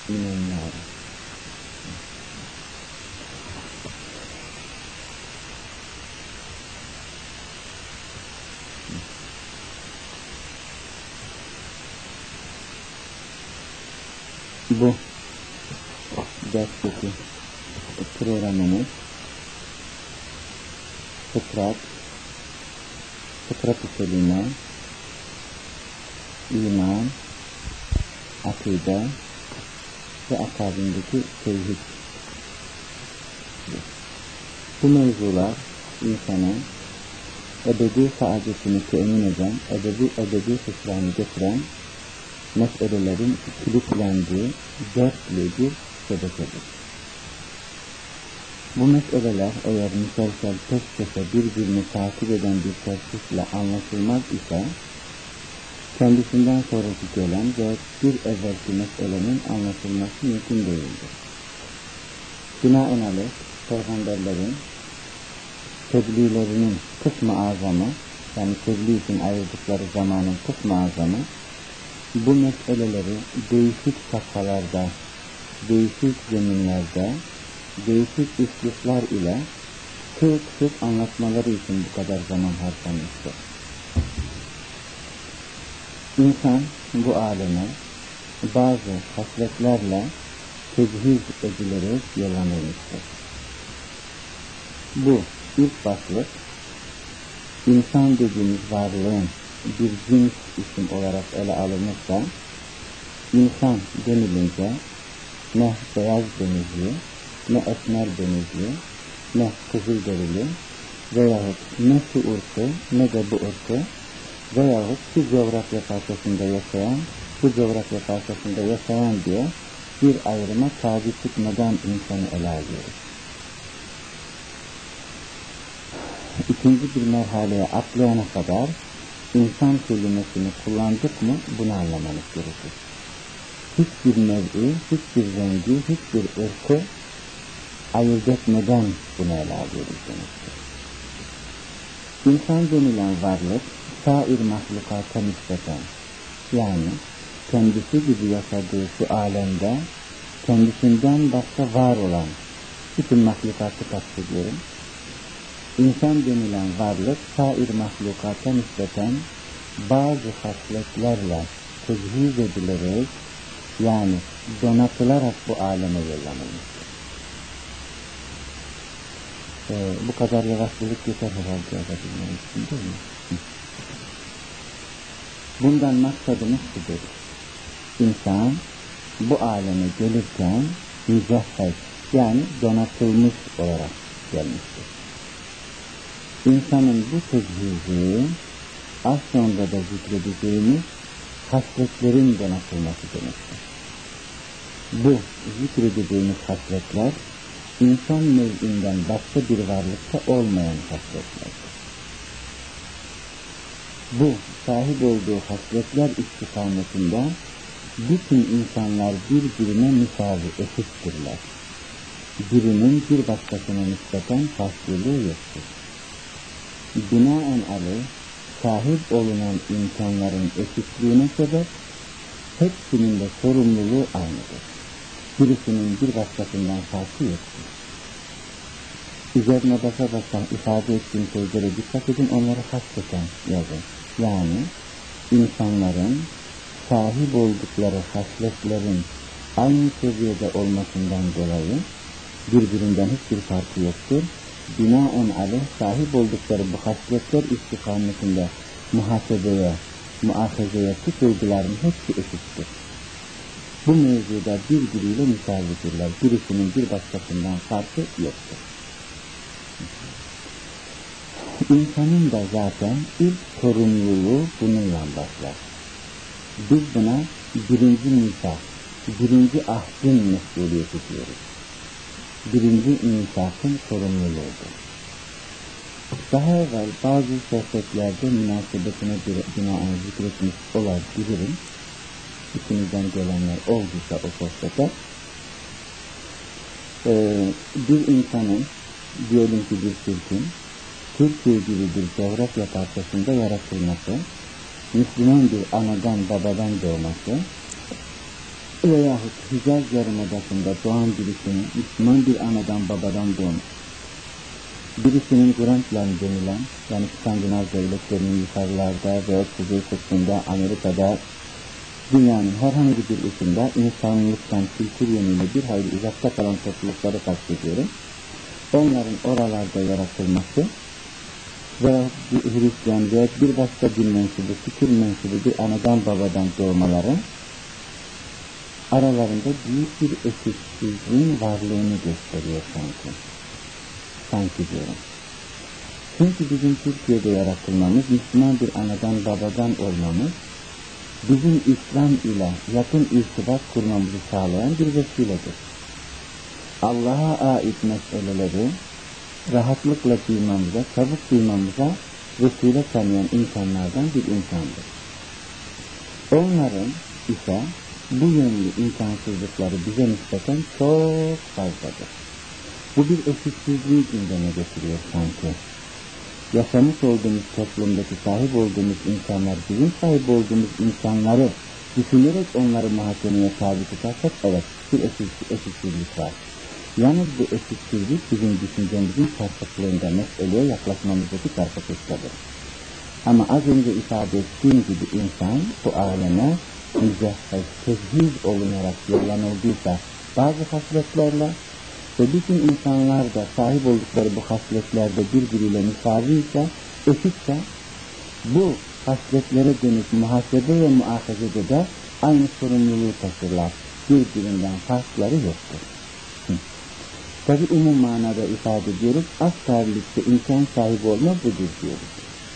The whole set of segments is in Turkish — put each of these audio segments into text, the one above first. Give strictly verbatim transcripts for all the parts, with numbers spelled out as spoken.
minennar. Bu dersteki programımız fıtrat, fıtrat-ı selime, iman, akide ve akabindeki tevhid. Bu mevzular insana ebedi saadetini temin eden, ebedi ebedi hüsranı getiren meselelerin kilitlendiği dertli bir sebebidir. Bu meseleler eğer müselsel peş peşe birbirini takip eden bir tersizle anlaşılmaz ise kendisinden sonraki gelen ve bir evvelki meselenin anlaşılması mümkün değildir. Binaenaleyh peygamberlerin tebliğlerinin kısmı azamı, yani tebliğ için ayırdıkları zamanın kısmı azamı, bu meseleleri değişik safhalarda, değişik zeminlerde, değişik üsluplar ile sık sık anlatmaları için bu kadar zaman harcamıştır. İnsan bu aleme bazı hasletlerle tecihüz edilerek yollanılmıştır. Bu ilk başlık, insan dediğimiz varlığın bir cins isim olarak ele alınırsa, insan denilince ne beyaz denizli, ne esmer denizli, ne kızılderili veyahut ne şu ırkı ne de bu ırkı veyahut şu coğrafya parçasında yaşayan, bu coğrafya parçasında yaşayan diye bir ayrıma tabi tutmadan insanı ele alıyoruz. İkinci bir merhaleye atlayana kadar insan kelimesini kullandık mı bunu anlamanız gerekir. Hiçbir nev'i, hiçbir rengi, hiçbir ırkı ayırt etmeden bunu ele alıyoruz demektir. İnsan denilen varlık sair mahlukata nispeten, yani kendisi gibi yaşadığı şu alemde kendisinden başka var olan bütün mahlukatı kastediyorum. İnsan denilen varlık sair mahlukata nispeten bazı hasletlerle tecihüz edilerek, yani donatılarak bu aleme yollanılmıştır. Ee, bu kadar yavaşlık yeter herhalde yapabilmem için, değil mi? Bundan maksadımız şudur. İnsan bu aleme gelirken mücehhez, yani donatılmış olarak gelmiştir. İnsanın bu tecihüzü az sonra da zikredeceğimiz hasletlerin donatılması demektir. Bu zikredeceğimiz hasletler insan nev'inden başka bir varlıkta olmayan hasletlerdir. Bu sahip olduğu hasletler istikametinde bütün insanlar birbirine müsavi, eşittirler. Birinin bir başkasına nispeten farklılığı yoktur. Binaenaleyh sahip olunan imkanların eşitliğine sebep hepsinin de sorumluluğu aynıdır. Birisinin bir başkasından farkı yoktur. Üzerine basa basa ifade ettiğim sözlere dikkat edin, onları hasreten yazın. Yani insanların sahip oldukları hasletlerin aynı seviyede olmasından dolayı birbirinden hiçbir farkı yoktur. Binaenaleyh sahip oldukları bu hasletler istikametinde muhasebeye, muahazeye tutulguların hepsi eşittir. Bu mevzuda birbiriyle müsavidirler. Birisinin bir başkasından farkı yoktur. İnsanın da zaten ilk sorumluluğu bununla başlar. Biz buna birinci misak, birinci ahdin mesuliyeti diyoruz. Birinci misakın sorumluluğudur. Daha evvel bazı sohbetlerde münasebetine binaen zikretmiş olabilirim. İçimizden gelenler olduysa o sohbete. Ee, bir insanın, diyelim ki bir Türk'ün, Türkiye gibi bir coğrafya parçasında yaratılması, Müslüman bir anadan babadan doğması veyahut Hicaz Yarımadası'nda doğan birisinin, Müslüman bir anadan babadan doğmuş, birisinin Grantland denilen, yani İskandinav devletlerinin yukarılarda ve Kuzey Kutbu'nda, Amerika'da, dünyanın herhangi bir ucunda insanlıktan kültür yönüyle bir hayli uzakta kalan toplulukları kastediyorum. Onların oralarda yaratılması ve bir Hristiyan veya bir başka din mensubu, fikir mensubu bir anadan babadan doğmaları aralarında büyük bir eşitsizliğin varlığını gösteriyor sanki. Sanki diyorum. Çünkü bizim Türkiye'de yaratılmamız, Müslüman bir anadan babadan olmamız, bizim İslam ile yakın irtibat kurmamızı sağlayan bir vesiledir. Allah'a ait meseleleri rahatlıkla duymamıza, çabuk duymamıza vesile tanıyan insanlardan bir insandır. Onların ise bu yönlü imkansızlıkları bize nispeten çok fazladır. Bu bir eşitsizliği gündeme getiriyor sanki. Yaşamış olduğumuz toplumdaki sahip olduğumuz insanlar, bizim sahip olduğumuz insanları düşünerek onları muhakemeye tabi tutarsak, evet, bir eşitsizlik var. Yalnız bu eşitsizlik bizim düşüncemizin çarpıklığında meseleye yaklaşmamızdaki çarpıklıktadır. Ama az önce ifade ettiğim gibi insan bu aleme mücehhez, tezhiz olunarak yollanıldıysa bazı hasletlerle ve bütün insanlar da sahip oldukları bu hasletlerde birbiriyle müsaviyse, eşitse, bu hasletlere dönük muhasebe ve muahazede de aynı sorumluluğu taşırlar. Birbirinden farkları yoktur. Tabi umum manada ifade ediyoruz, asgarlikte imkan sahibi olma budur diyoruz.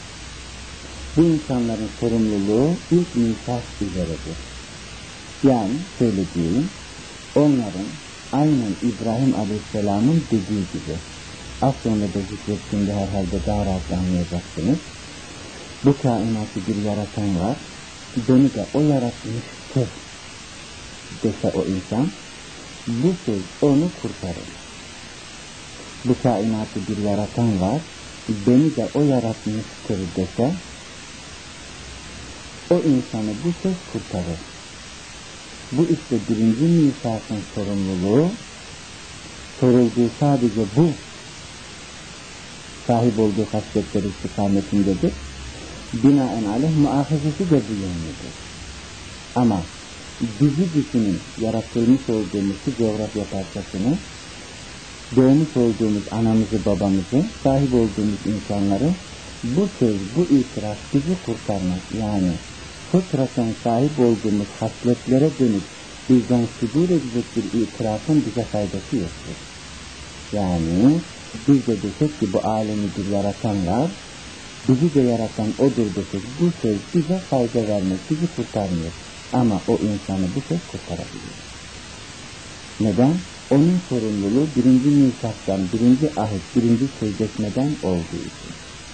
Bu insanların sorumluluğu ilk misak üzeredir. Yani şöyle diyeyim, onların aynen İbrahim Aleyhisselam'ın dediği gibi, az sonra da zikrettiğimde herhalde daha rahat anlayacaksınız. Bu kainatı bir yaratan var, beni de o yaratmıştır dese o insan, bu söz onu kurtarır. Bu kainatı bir yaratan var, beni de o yaratmıştır dese, o insanı bu söz kurtarır. Bu işte birinci misakın sorumluluğu, sorulduğu sadece bu, sahip olduğu hasletleri istikametindedir. Binaenaleyh muahazesi de bu yönlüdür. Ama bizi düşünün, yaratılmış olduğumuz şu coğrafya parçasını, doğmuş olduğumuz anamızı, babamızı, sahip olduğumuz insanları, bu söz, bu itiraf bizi kurtarmak, yani fıtraten sahip olduğumuz hasletlere dönüp bizden sudur edecek bir itirafın bize faydası yoktur. Yani biz de desek ki bu alemi bir yaratan var, bizi de yaratan odur desek, bu söz bize fayda vermez, bizi kurtarmıyor. Ama o insanı bu söz kurtarabilir. Neden? Onun sorumluluğu birinci misaktan, birinci ahit, birinci sözleşmeden olduğu için.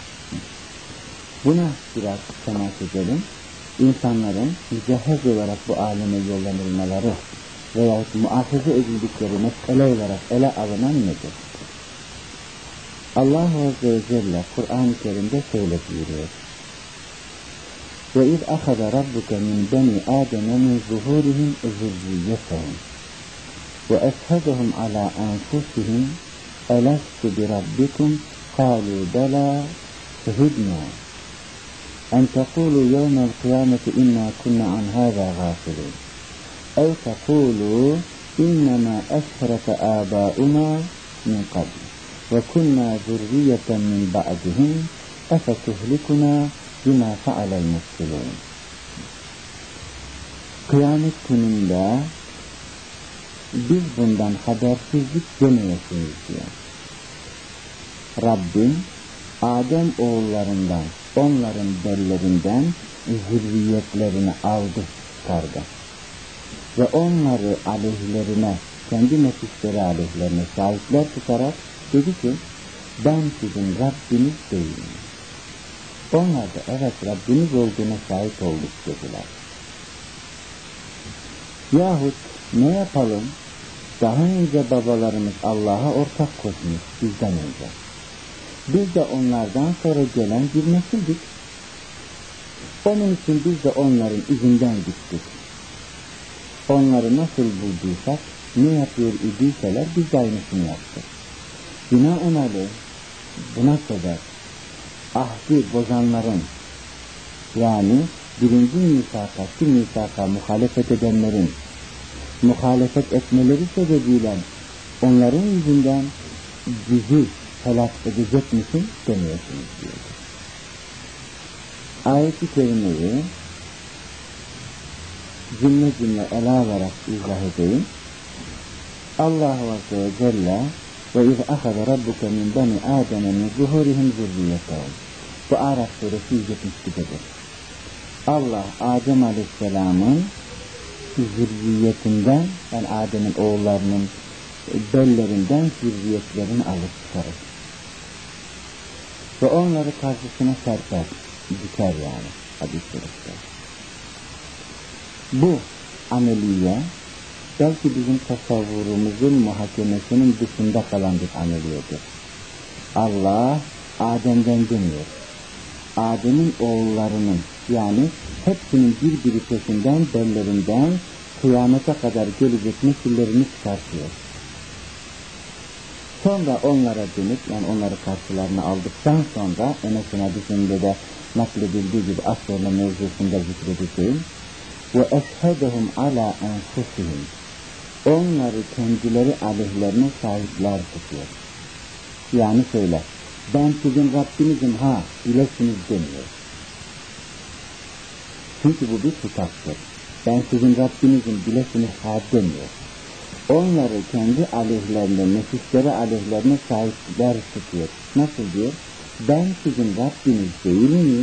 Buna biraz temas edelim. İnsanların mücehhez olarak bu aleme yollanılmaları veyahut muahaze edildikleri mesele olarak ele alınan nedir? Allah Azze ve Celle Kur'an-ı Kerim'de şöyle buyuruyor. وَاِذْ أَخَذَ رَبُّكَ مِنْ بَنِي آدَمَ مِنْ ظُهُورِهِمْ ذُرِّيَّتَهُمْ وَأَشْهَدَهُمْ عَلَى أَنْفُسِهِمْ أَلَسْتُ بِرَبِّكُمْ قَالُوا بَلَى شَهِدْنَا أَنْ تَقُولُوا يَوْمَ الْقِيَامَةِ إِنَّا كُنَّا عَنْ هَذَا غَافِلِينَ أَوْ تَقُولُوا إِنَّمَا أَشْرَكَ آبَاؤُنَا مِنْ قَبْلِ وَكُنَّا ذُرِّيَّةً مِنْ بَعْدِهِمْ أَفَتُهْلِكُنَا بِمَا فَعَلَ الْمُفْسِدُونَ. Kıyamet gününde biz bundan habersizlik demeyesiniz diyor. Rabbim Adem oğullarından, onların bellerinden zürriyetlerini aldı, çıkardı. Ve onları aleyhlerine, kendi nefisleri aleyhlerine şahitler tutarak dedi ki, ben sizin Rabbiniz değilim. Onlar da evet Rabbiniz olduğuna şahit olduk dediler. Yahut ne yapalım? Daha önce babalarımız Allah'a ortak koşmuş bizden önce. Biz de onlardan sonra gelen bir nesildik. Onun için biz de onların izinden gittik. onları nasıl bulduysak, ne yapıyor idiyseler biz de aynısını yaptık. Binaenaleyh buna sebep ahdi bozanların, yani birinci misaka, ki misaka muhalefet edenlerin muhalefet etmeleri sebebiyle onların yüzünden bizi helak edecek misin demiyorsunuz diyor. Ayet-i kerimeyi cümle cümle ele alarak izah edeyim. Allah-u Azze ve Celle ve iz ahada rabbuke min bani Adem'e min zuhurihim zürriyetehum. Bu Araf suresi yüz yetmiş iki'dedir. Allah Adem Aleyhisselam'ın zürriyetinden, yani Adem'in oğullarının bellerinden zürriyetlerini alıp çıkarır. Ve onları karşısına serper, diker yani hadis-i. Bu ameliye belki bizim tasavvurumuzun muhakemesinin dışında kalan bir ameliyedir. Allah Adem'den demiyor. Adem'in oğullarının, yani hepsinin birbiri peşinden, bellerinden kıyamete kadar gelecek nesillerini çıkartıyor. Sonra onlara dönüp, yani onları karşılarına aldıktan sonra Enes'in hadisinde de nakledildiği gibi az sonra mevzusunda zikredeceğim. Ve eshedehum ala enfusihim. Onları kendileri aleyhlerine sahipler tutuyor. Yani söyle, ben sizin Rabbinizim ha, bilesiniz demiyor. Çünkü bu bir tutaktır. Ben sizin Rabbinizim, bilesiniz ha demiyor. Onları kendi aleyhlerine, nefisleri aleyhlerine sahipler tutuyor. Nasıl diyor? Ben sizin Rabbiniz değil miyim?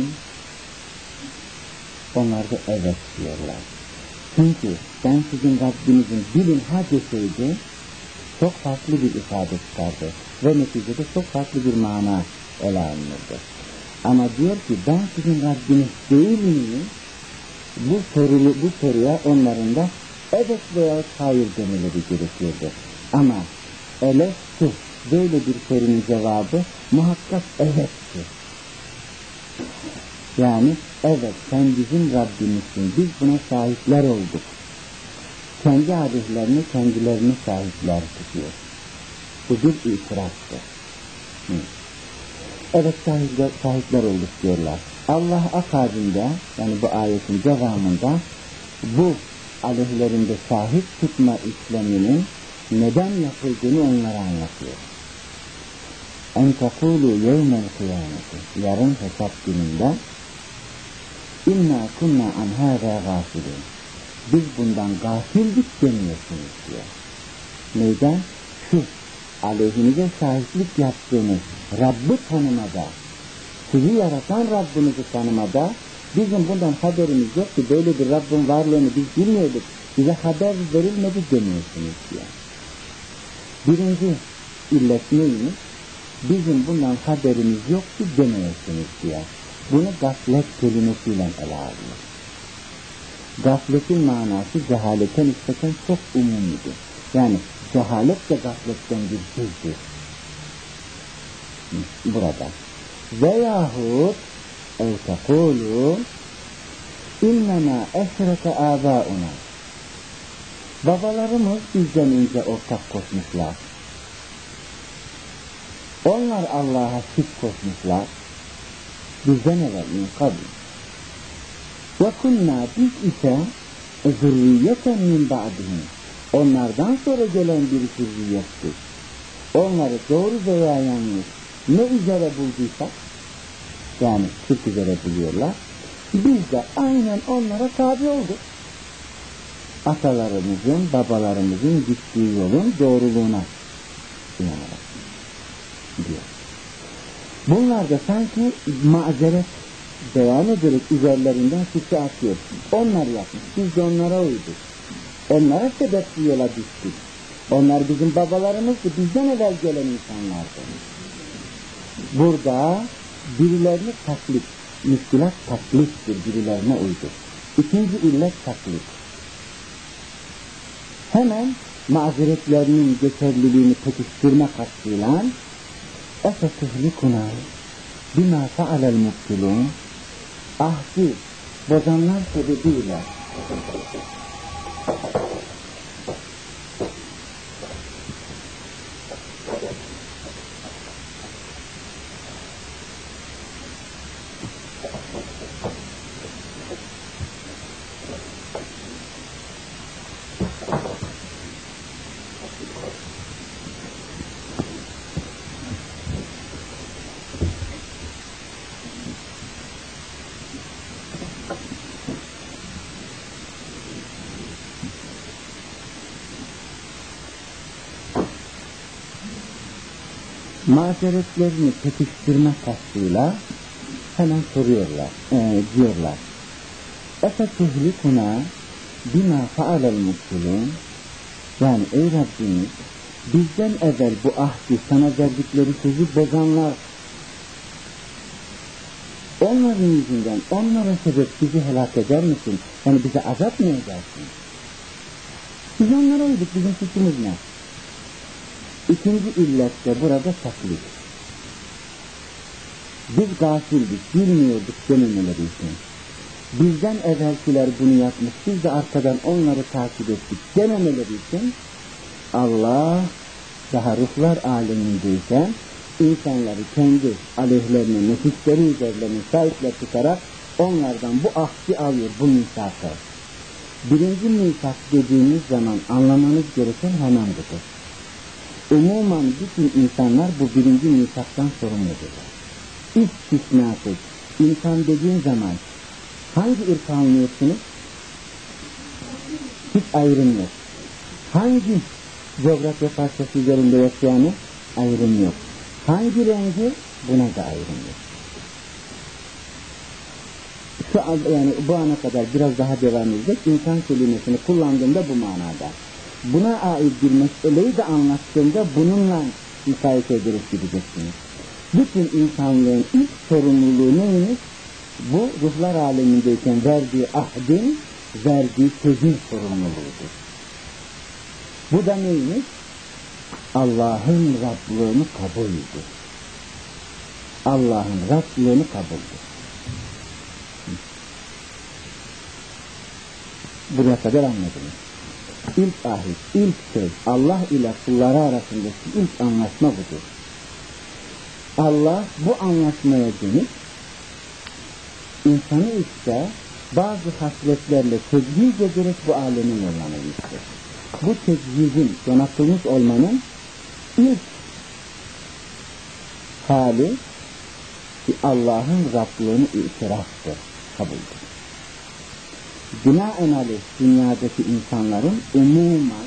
Onlar da evet diyorlar. Çünkü ben sizin Rabbinizin bilin ha deseydi çok farklı bir ifade çıkardı. Ve neticede çok farklı bir mana ele alınırdı. Ama diyor ki ben sizin Rabbiniz değil miyim? Bu, sorulu, bu soruya onların da evet veya hayır demeleri gerekiyordu. Ama eleftu böyle bir sorunun cevabı muhakkak evettir. Yani evet sen bizim Rabbimizsin, biz buna sahipler olduk. Kendi adetlerini kendilerini sahipler tutuyor. Bu bir itiraftır. Hı. Evet sahipler, sahipler olduk diyorlar. Allah akabinde, yani bu ayetin devamında bu aleyhlerinde sahip tutma işleminin neden yapıldığını onlara anlatıyor. En tekulu yevmel kıyameti, yarın hesap gününde İnna kunna an hâzâ gâfilin. Biz bundan gafildik demiyorsunuz diyor. Neyden? Şu aleyhinize sahiplik yaptığınız Rabb'i tanımada, sizi yaratan Rabbinizi tanımada bizim bundan haberimiz yok ki, böyle bir Rabbin varlığını biz bilmiyorduk, bize haber verilmedi demiyorsunuz diyor. Birinci illet neymiş? Bizim bundan haberimiz yok ki demiyorsunuz diyor. Bunu gaflet kelimesiyle ele alıyor. Gafletin manası cehalete nispeten çok umumidir. Yani cehalet de gafletten bir sözdür. Burada. Veyahut ev tekulu innema eşreke âbâuna. Babalarımız bizden önce ortak koşmuşlar. Onlar Allah'a şirk koşmuşlar. Bizden evvel min kabl. Ve kunnâ biz ise zürriyeten min ba'dihim. Onlardan sonra gelen bir zürriyettir. Onları doğru veya yanlış ne üzere bulduysak, yani şirk üzere buluyorlar, biz de aynen onlara tabi olduk. Atalarımızın, babalarımızın gittiği yolun doğruluğuna inanarak diyor. Bunlar da sanki mazeret devam ederek üzerlerinden suçu atıyor. Onlar yapmış, biz de onlara uyduk. Onlara sebepli yola düştük. Onlar bizim babalarımızdı, bizden evvel gelen insanlardı. Burada birilerini taklit, müşkilat taklittir, birilerine uydur. İkinci illet taklit. Hemen mazeretlerinin geçerliliğini pekiştirme kastıyla اَفَتُهْلِكُنَا بِمَا فَعَلَ الْمُبْتِلُونَ ahdi bozanlar sebebiyle mazeretlerini pekiştirme kastıyla hemen soruyorlar, e, diyorlar. اَفَتُهْلِكُنَا بِمَا فَعَلَ الْمُبْتِلُونَ. Yani ey Rabbimiz, bizden evvel bu ahdi sana verdikleri sözü bozanlar, onların yüzünden, onlara sebep bizi helak eder misin? Yani bize azap mı edersin? Biz onlara uyduk, bizim suçumuz ne? İkinci illet de burada taklit. Biz gafildik, bilmiyorduk dememeleri için. Bizden evvelkiler bunu yapmış, biz de arkadan onları takip ettik dememeleri için Allah daha ruhlar alemindeyken insanları kendi aleyhlerine, nefisleri üzerlerine sahipler tutarak onlardan bu ahdi alıyor, bu misakı. Birinci misak dediğimiz zaman anlamanız gereken hemen budur. Umuman bütün insanlar bu birinci misaktan sorumludur. İstisnasız insan dediğin zaman hangi ırkı anlıyorsunuz? Hiç ayrım yok. Hangi coğrafya parçası üzerinde yaşayanı? Ayrım yok. Hangi rengi? Buna da ayrım yok. Şu an, yani bu ana kadar biraz daha devam edecek. İnsan kelimesini kullandığımda bu manada. Buna ait bir meseleyi de anlattığımda bununla mukayese ederek gideceksiniz. Bütün insanlığın ilk sorumluluğu neymiş? Bu ruhlar alemindeyken verdiği ahdin, verdiği sözün sorumluluğudur. Bu da neymiş? Allah'ın Rablığını kabuldür. Allah'ın Rablığını kabuldür. Buraya kadar anladınız. İlk ahit, ilk söz, Allah ile kulları arasındaki ilk anlaşma budur. Allah bu anlaşmaya dönük insanı ise bazı hasletlerle tecviz ederek bu alemin yollamıştır. Bu tecvizin, donatılmış olmanın ilk hali ki Allah'ın Rablığını itiraftır, kabuldür. Binaenaleyh dünyadaki insanların umuman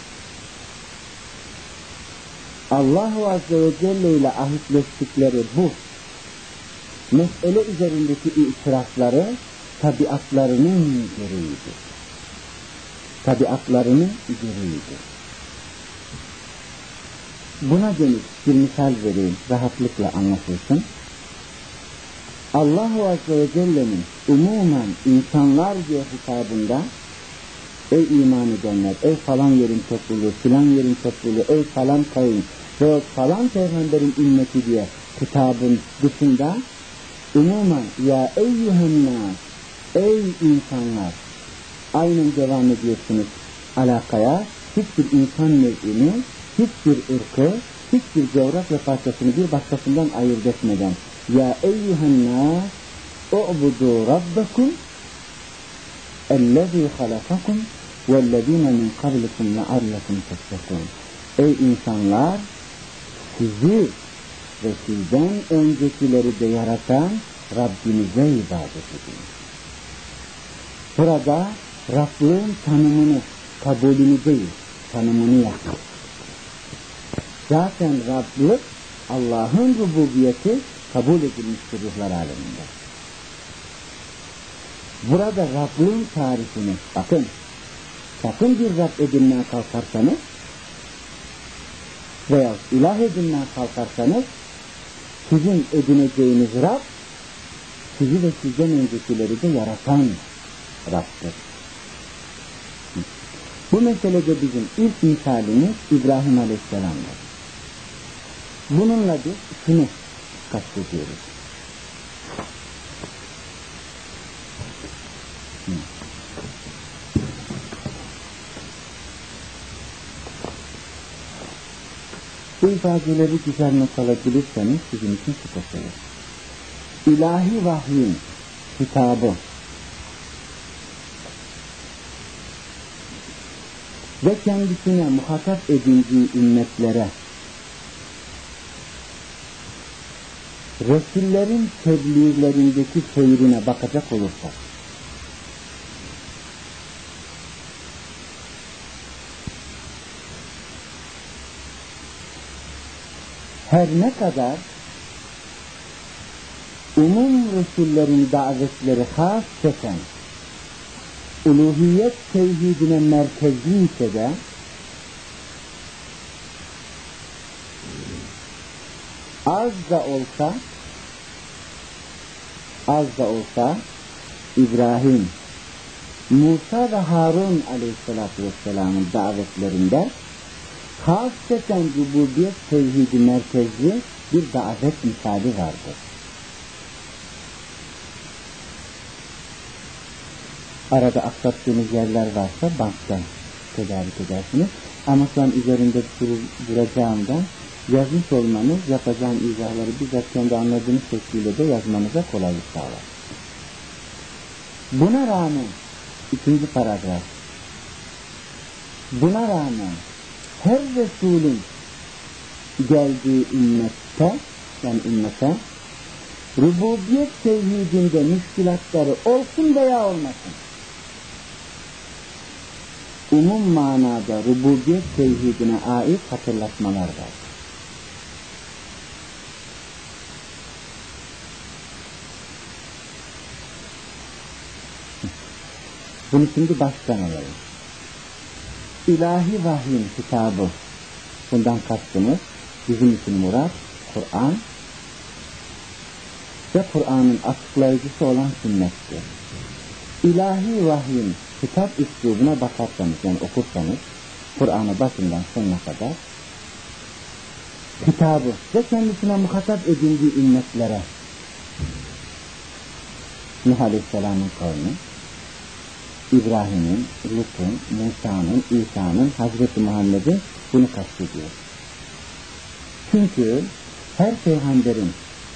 Allah-u Azze ve Celle ile ahitleştikleri bu mesele üzerindeki itirafları tabiatlarının gereğidir. Tabiatlarının gereğidir. Buna dönük bir misal vereyim, rahatlıkla anlaşılsın. Allah-u Azze ve Celle'nin umumen insanlar diye hitabında ey iman edenler, ey falan yerin topluluğu, filan yerin topluluğu, ey falan kavim ve falan peygamberin ümmeti diye hitabın dışında umumen ya eyyühennâs, ey insanlar, aynen devam ediyorsunuz alakaya, hiçbir insan nev'ini, hiçbir ırkı, hiçbir coğrafya parçasını bir başkasından ayırt etmeden ya eyyühennâs u'budu rabbakum ellezî halakakum vellezîne min kablikum leallekum tettekûn. Ey insanlar, sizi ve sizden öncekileri de yaratan Rabbinize ibadet edin. Burada Rablığın tanımını, kabulünü değil, tanımını yapın. Zaten Rablık, Allah'ın rububiyeti kabul edilmiştir ruhlar aleminde. Burada Rablığın tarifini, bakın, sakın bir Rab edinmeye kalkarsanız veya ilah edinmeye kalkarsanız sizin edineceğiniz Rab sizi ve sizden öncekileri de yaratan Rab'dır. Bu meselede bizim ilk misalimiz İbrahim Aleyhisselam'dır. Bununla biz şunu kastediyoruz. Bu ifadeleri güzel not alabilirseniz sizin için süper olur. İlahi vahyin hitabı ve kendisine muhatap edildiği ümmetlere Resullerin tebliğlerindeki seyrine bakacak olursak her ne kadar umum Resullerin davetleri hasreten uluhiyet tevhidine merkezli ise de az da olsa az da olsa İbrahim, Musa ve Harun aleyhissalatü vesselamın davetlerinde hasreten rububiyet tevhidi merkezli bir davet misali vardır. Arada aksattığınız yerler varsa banktan tedarik edersiniz. Ama şu an üzerinde dur- duracağımdan yazmış olmanız yapacağım izahları bizzat kendi anladığınız şekliyle de yazmanıza kolaylık sağlar. Buna rağmen ikinci paragraf, buna rağmen her Resulün geldiği ümmette, yani ümmete rububiyet tevhidinde müşkilatları olsun veya olmasın, umum manada rububiyet tevhidine ait hatırlatmalar var. Bunu şimdi baştan alalım. İlahi vahyin kitabı, bundan kastımız bizim için murat, Kur'an ve Kur'an'ın açıklayıcısı olan sünnettir. İlahi vahyin kitap üslubuna bakarsanız, yani okursanız, Kur'an'ı başından sonuna kadar kitabı ve kendisine muhatap edildiği ümmetlere, Nuh Aleyhisselam'ın kavmi, İbrahim'in, Lut'un, Musa'nın, İsa'nın, Hazreti Muhammed'in bunu kastediyor. Çünkü her peygamberin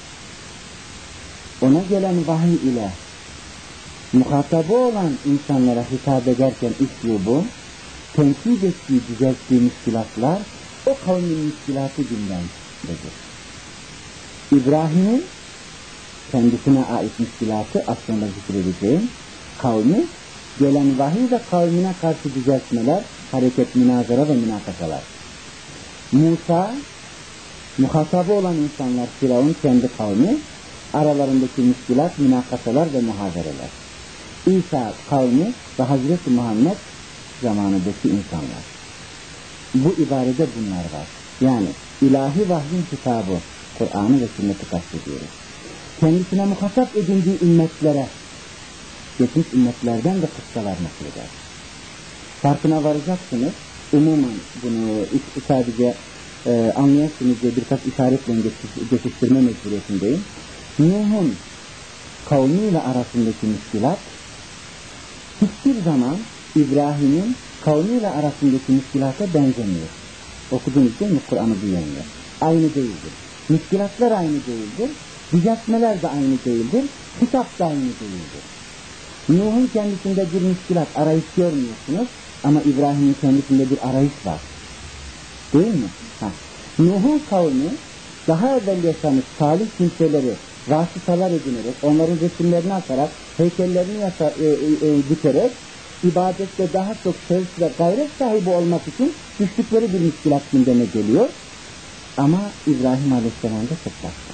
ona gelen vahiy ile muhatabı olan insanlara hitap ederken üslubu, tenkit ettiği, düzelttiği müşkilatlar o kavmin müşkilatı gündemdedir. İbrahim'in kendisine ait müşkilatı az sonra zikredeceğim, kavmi gelen vahiy ve kavmine karşı düzeltmeler, hareket, münazara ve münakaşalar. Musa, muhatabı olan insanlar, Firavun kendi kavmi, aralarındaki müşkilat, münakaşalar ve muhabereler. İsa kavmi ve Hazreti Muhammed zamanındaki insanlar. Bu ibarede bunlar var. Yani ilahi vahyin kitabı, Kur'an'ı ve sünneti kastediyoruz. Kendisine muhatap edildiği ümmetlere, geçmiş ümmetlerden de kıssalar nakleder. Farkına varacaksınız. Umumen bunu sadece e, anlayasınız diye birkaç işaretle geçiştirme mecburiyetindeyim. Nuh'un kavmiyle arasındaki müşkilat hiçbir zaman İbrahim'in kavmiyle arasındaki müşkilata benzemiyor. Okudunuz değil mi Kur'an'ı bu yönde? Aynı değildir. Müşkilatlar aynı değildir. Düzeltmeler de aynı değildir. Kitap da aynı değildir. Nuh'un kendisinde bir müşkilat, arayış görmüyorsunuz ama İbrahim'in kendisinde bir arayış var. Değil mi? Ha. Nuh'un kavmi daha evvel yaşamış salih kimseleri vasıtalar edinerek, onların resimlerini atarak, heykellerini yasa, e, e, e, dikerek, ibadette daha çok sevk ve gayret sahibi olmak için düştükleri bir müşkilat gündeme geliyor. Ama İbrahim Aleyhisselam'da çok başka.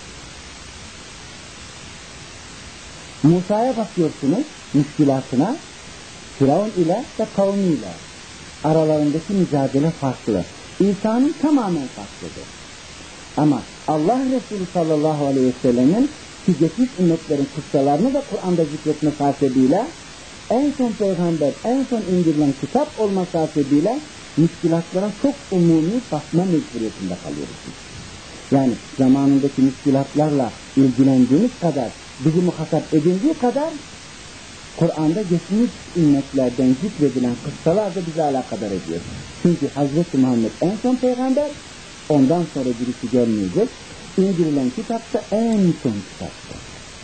Musa'ya bakıyorsunuz, müşkilatına, Firavun ile ve kavmiyle aralarındaki mücadele farklı. İsa'nın tamamen farklıdır. Ama Allah Resulü sallallahu aleyhi ve sellem'in ki geçmiş ümmetlerin kıssalarını da Kur'an'da zikretme hasebiyle en son peygamber, en son indirilen kitap olması hasebiyle müşkilatlara çok umumi bakma mecburiyetinde kalıyoruz. Yani zamanındaki müşkilatlarla ilgilendiğimiz kadar, bizi muhatap edildiği kadar Kur'an'da geçmiş ümmetlerden zikredilen kıssalar da bizi alakadar ediyor. Çünkü Hazreti Muhammed en son peygamber, ondan sonra birisi gelmeyecek. İndirilen kitap da en son kitaptır.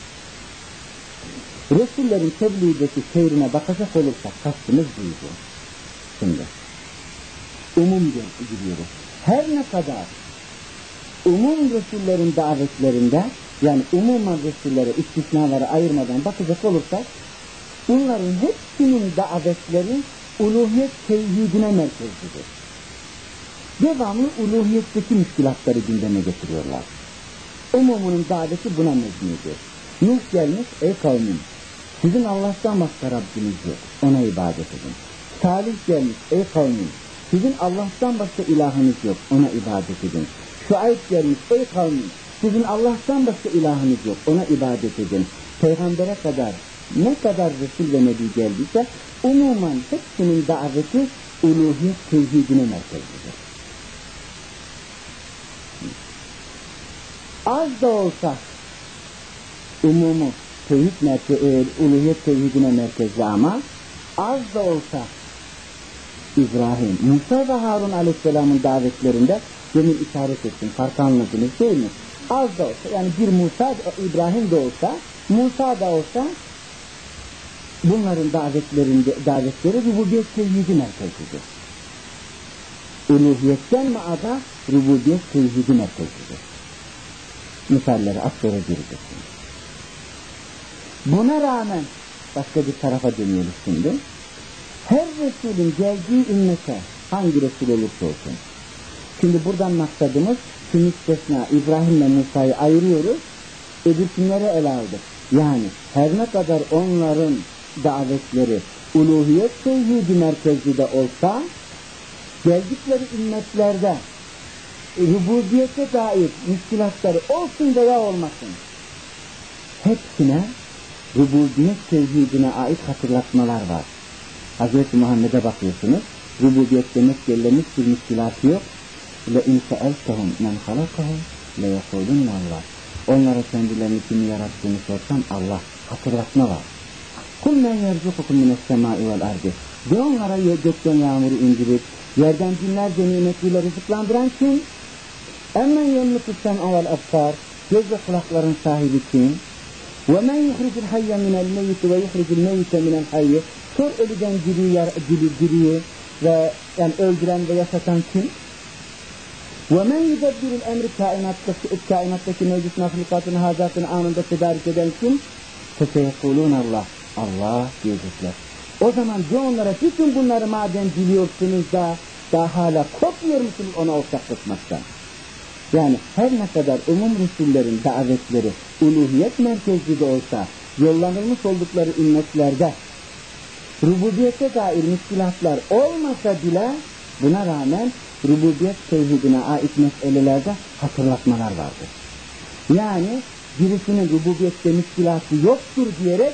Resullerin tebliğdeki seyrine bakacak olursak kastımız buydu. Şimdi umum gidiyoruz. Her ne kadar umum Resullerin davetlerinde, yani umuman Resullere istisnaları ayırmadan bakacak olursak, bunların hepsinin davetleri uluhiyet tevhidine merkezlidir. devamlı uluhiyetteki müşkilatları gündeme getiriyorlar. Umumunun daveti buna mebnidir. Nuh gelmiş, ey kavmim, sizin Allah'tan başka Rabbiniz yok, ona ibadet edin. Salih gelmiş, ey kavmim, sizin Allah'tan başka ilahınız yok, ona ibadet edin. Şuayb gelmiş, ey kavmim, sizin Allah'tan başka ilahınız yok, ona ibadet edin. Peygambere kadar ne kadar Resul ve Nebi geldiyse umuman hepsinin daveti uluhiyet tevhidine merkezlidir. Az da olsa umumu tevhid merkezi, uluhiyet tevhidine merkezli ama az da olsa İbrahim, Musa ve Harun aleyhisselamın davetlerinde demin işaret ettim, farkı anladınız değil mi? Az da olsa, yani bir Musa, İbrahim de olsa, Musa da olsa bunların davetlerinde, davetleri rububiyet tevhidi merkezidir. Uluhiyetten maada rububiyet tevhidi merkezidir. Misalleri az sonra göreceksiniz. Buna rağmen başka bir tarafa dönüyoruz şimdi. Her Resulün geldiği ümmete hangi Resul olursa olsun. Şimdi buradan maksadımız şu müstesna İbrahim ve Musa'yı ayırıyoruz. Öbürkünleri ele aldık. Yani her ne kadar onların davetleri uluhiyet tevhidi merkezli de olsa geldikleri ümmetlerde rububiyete dair müşkilatları olsun veya olmasın hepsine rububiyet tevhidine ait hatırlatmalar var. Hazreti Muhammed'e bakıyorsunuz, rububiyet demek gerilemiş bir müşkilatı yok. لَاِنْ سَأَلْتَهُمْ مَنْ خَلَقَهُمْ لَيَقُولُنَّ اللّٰهِ Onlara kendilerini kimi yarattığını sorsan Allah, hatırlatma var. قُلْ مَنْ يَرْزُقُكُمْ مِنَ السَّمَاءِ وَالْاَرْضِ De onlara gökten yağmuru indirip, yerden binlerce nimetiyle rızıklandıran kim? اَمَّنْ يَمْلُكُ السَّمْعَ وَالْأَبْصَارِ Göz ve kulakların sahibi kim? وَمَنْ يُخْرِجُ الْحَيَّ مِنَ الْمَيِّتِ وَيُخْرِجُ الْمَيِّتَ مِنَ الْحَيِّ Sor ölüden diriyi, diri, diriyi ve yani öldüren ve yaşatan kim? وَمَنْ يُدَبِّرُ الْاَمْرِ kainattaki, kainattaki mevcut mahlukatını, hacatını anında tedarik eden kim? فَسَيَقُولُونَ Allah. Allah diyecekler. O zaman de onlara bütün bunları madem biliyorsunuz da daha hala korkmuyor musunuz ona ortak tutmaktan? Yani her ne kadar umum Resullerin davetleri uluhiyet merkezli de olsa yollanılmış oldukları ümmetlerde rububiyete dair müşkilatlar olmasa bile buna rağmen rububiyet tevhidine ait meselelerde hatırlatmalar vardır. Yani birisinin rububiyette müşkilatı yoktur diyerek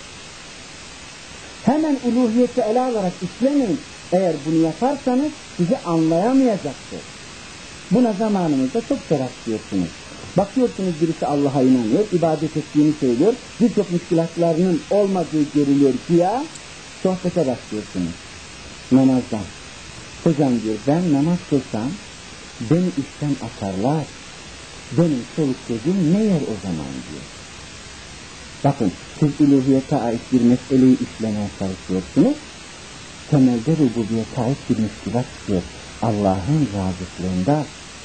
hemen uluhiyeti ele alarak işlemeyin. Eğer bunu yaparsanız sizi anlayamayacaktır. Buna zamanımızda çok rastlıyorsunuz. Bakıyorsunuz birisi Allah'a inanıyor, ibadet ettiğini söylüyor, birçok müşkilatlarının olmadığı görülüyor ki ya, sohbete başlıyorsunuz. Namazdan. Hocam diyor, ben namaz kılsam, beni işten atarlar, benim çoluk çocuğum ne yer o zaman diyor. Bakın, siz uluhiyete ait bir meseleyi işlemeye çalışıyorsunuz, temelde rububiyete ait bir müşkilat diyor. Allah'ın razıklığında.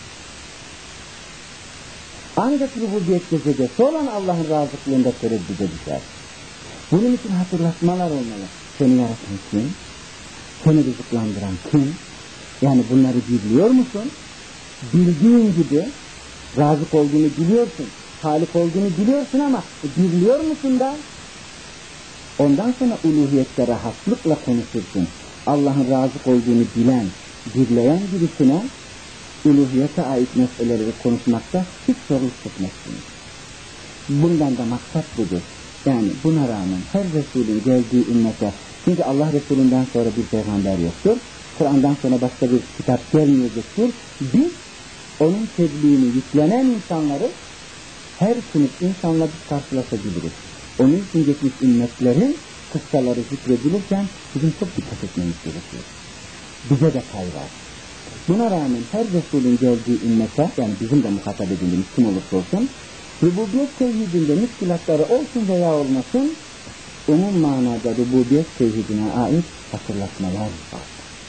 Ancak rububiyet gecedesi olan Allah'ın razıklığında tereddüde düşer. Bunun için hatırlatmalar olmalı. Seni yaratan kim? Seni rızıklandıran kim? Yani bunları biliyor musun? Bildiğin gibi razık olduğunu biliyorsun, halik olduğunu biliyorsun ama biliyor musun da? Ondan sonra uluhiyette rahatlıkla konuşursun. Allah'ın razık olduğunu bilen, birleyen birisine uluhiyete ait meseleleri konuşmakta hiç sorun çıkmazsınız. Bundan da maksat budur. Yani buna rağmen her Resulün geldiği ümmete, çünkü Allah Resulünden sonra bir peygamber yoktur, Kur'an'dan sonra başka bir kitap gelmeyecektir. Biz onun tebliğini yüklenen insanları her sınıf insanla biz karşılaşabiliriz. Onun için geçmiş ümmetlerin kıssaları zikredilirken bizim çok dikkat etmemiz gerekiyor. Bize de pay var. Buna rağmen her Resulün geldiği ümmete, yani bizim de muhatap edildiğimiz kim olursa olsun, rububiyet tevhidinde müşkilatları olsun veya olmasın, umum manada rububiyet tevhidine ait hatırlatmalar var.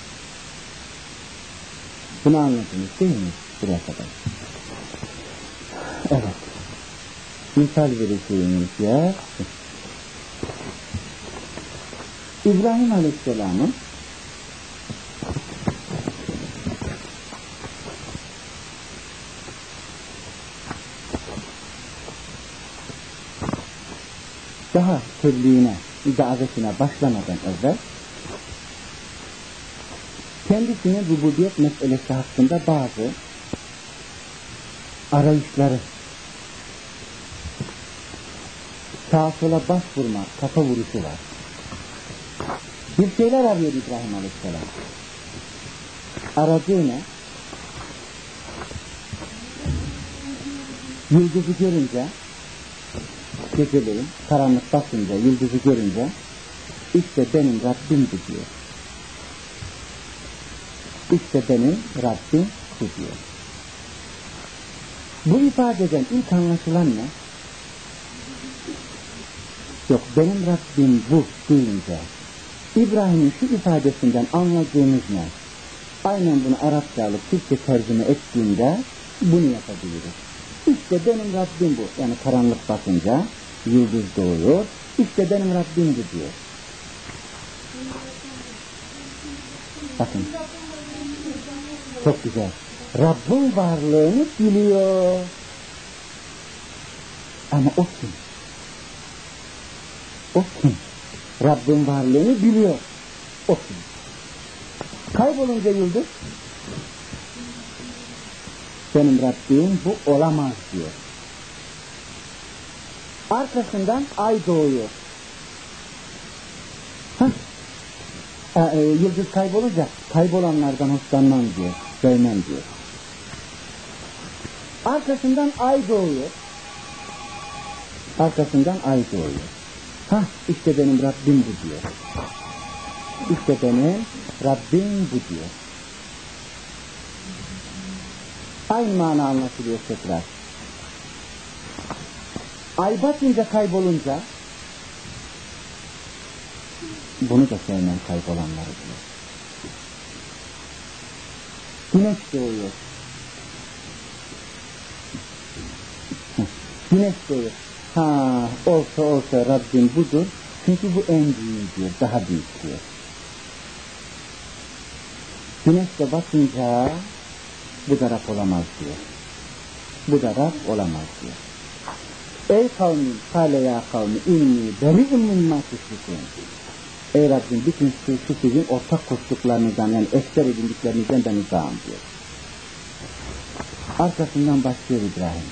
Bunu anladınız değil mi? Buraya kadar. Evet. Misal vereceğimiz yer İbrahim Aleyhisselam'ın daha tebliğine, davetine başlamadan evvel kendisinin rububiyet meselesi hakkında bazı arayışları, sağa sola başvurma, kafa vuruşu var. Bir şeyler arıyor İbrahim Aleyhisselam. Aradığı ne? Yıldızı görünce, geceleyin karanlık basınca, yıldızı görünce, işte benim Rabbim bu diyor. İşte benim Rabbim bu diyor. Bu ifadeden ilk anlaşılan ne? Yok, benim Rabbim bu deyince İbrahim'in şu ifadesinden anladığımız ne? Aynen bunu Arapça alıp Türkçe tercüme ettiğinde bunu yapabiliriz. İşte benim Rabbim bu. Yani karanlık basınca yıldız doğuyor. İşte benim Rabbim bu diyor. Bakın. Çok güzel. Rabbin varlığını biliyor. Ama o kim? O kim? Rabbin varlığını biliyor. O kim? Kaybolunca yıldız, benim Rabbim bu olamaz diyor. Arkasından ay doğuyor. Hah. E, e, yıldız kaybolunca kaybolanlardan hoşlanmam diyor. Sevmem diyor. Arkasından ay doğuyor. Arkasından ay doğuyor. Hah, işte benim Rabbim bu diyor. İşte benim Rabbim bu diyor. Aynı mana anlaşılıyor tekrar. Ay batınca kaybolunca bunu da sevmem kaybolanları diyor. Güneş doğuyor. Güneş doğuyor. Ha, olsa olsa Rabbim budur. Çünkü bu en büyük diyor. Daha büyük diyor. Güneş de batınca bu da Rab olamaz diyor. Bu da Rab olamaz diyor. Ey kavmin, kâle ya kavmi, inni beri'im mimma tüşrikûn. Ey Rabbim, bütün şu, şu sizin ortak koştuklarınızdan, yani ekser edindiklerinizden ben uzağım diyor. Arkasından başlıyor İbrahim.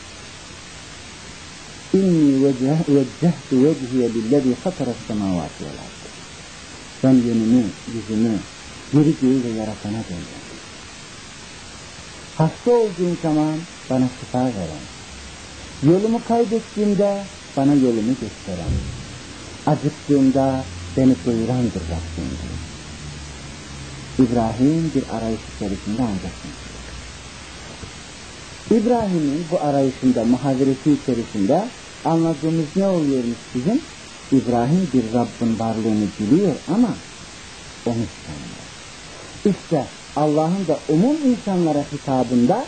İnni vecehtu vecihiye lillezî fatara semâvâti vel ard. Ben yönümü, yüzümü, geri göğü ve yaratana döndüm. Hasta olduğum zaman bana şifa veren, yolumu kaybettiğimde bana yolumu gösteren, acıktığımda beni doyurandır Rabbim diyor. İbrahim bir arayış içerisinde anlasın. İbrahim'in bu arayışında, muhaberesi içerisinde anladığımız ne oluyormuş bizim? İbrahim bir Rabbin varlığını biliyor ama onu sanmıyor. İşte Allah'ın da umum insanlara hitabında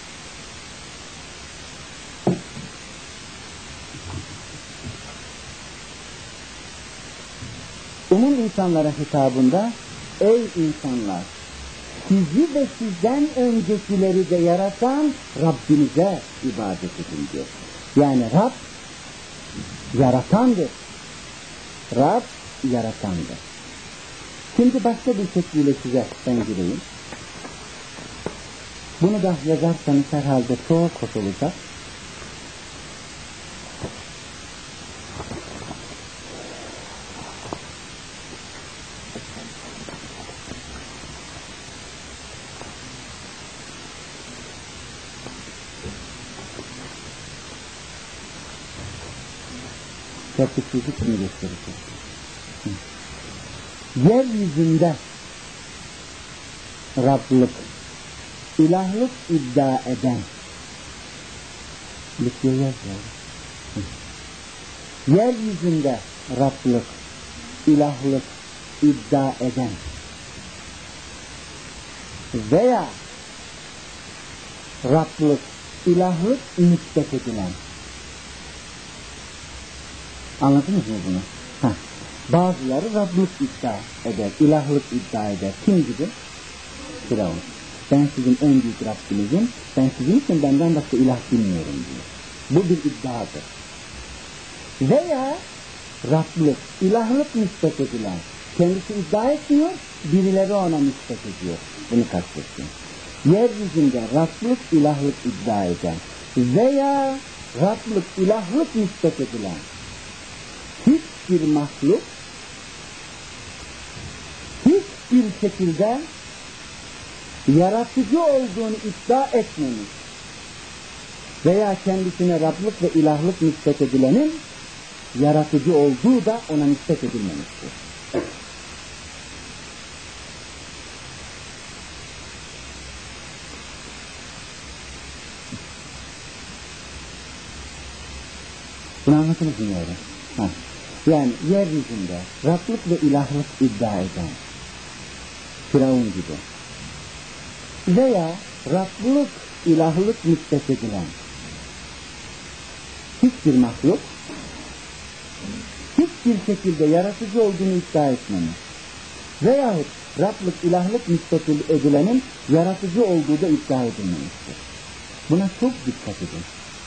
umum insanlara hitabında ey insanlar, sizi ve sizden öncekileri de yaratan Rabbinize ibadet edin diyor. Yani Rab yaratandır. Rab yaratandır. Şimdi başka bir şekliyle size ben gireyim. Bunu da yazarsanız herhalde çok hoş olacak. Gerçekçilik mi gösterecek? Yeryüzünde Rablık, ilahlık iddia eden, bitiyor yazıyor. Yeryüzünde Rablık, ilahlık iddia eden veya Rablık, ilahlık nispet edilen. Anladınız mı bunu? Heh. Bazıları Rablık iddia eder, ilahlık iddia eder. Kim gibi? Firavun. Ben sizin en büyük Rabbinizim, ben sizin için benden başka ilah bilmiyorum diyor. Bu bir iddiadır. Veya Rablık, ilahlık nispet edilen. Kendisi iddia etmiyor, birileri ona nispet ediyor. Bunu kastettim. Yeryüzünde Rablık, ilahlık iddia eden veya Rablık, ilahlık nispet edilen hiçbir mahluk hiçbir şekilde yaratıcı olduğunu iddia etmemiş veya kendisine Rablık ve ilahlık nispet edilenin yaratıcı olduğu da ona nispet edilmemiştir. Bunu anlatınız mı yani? Ha. Yani yeryüzünde Rablık ve ilahlık iddia eden Firavun gibi veya Rablık, ilahlık nispet edilen hiçbir mahluk hiçbir şekilde yaratıcı olduğunu iddia etmemiş veyahut Rablık, ilahlık nispet edilenin yaratıcı olduğu da iddia edilmemiştir. Buna çok dikkat edin.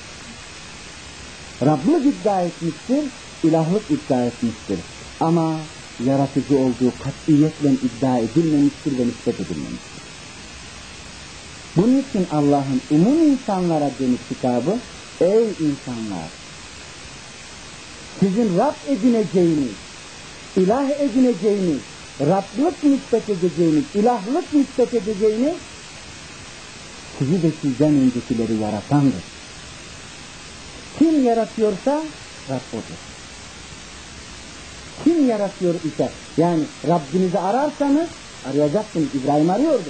Rablık iddia etmiştir, ilahlık iddia etmiştir. Ama yaratıcı olduğu katiyetle iddia edilmemiştir ve nispet edilmemiştir. Bunun için Allah'ın umum insanlara dönük kitabı, ey insanlar, sizin Rab edineceğiniz, ilah edineceğiniz, Rablık nispet edeceğiniz, ilahlık nispet edeceğiniz, sizi ve sizden öncekileri yaratandır. Kim yaratıyorsa Rab odur. Kim yaratıyor ise, yani Rabbinizi ararsanız, arayacaksınız, İbrahim arıyordu.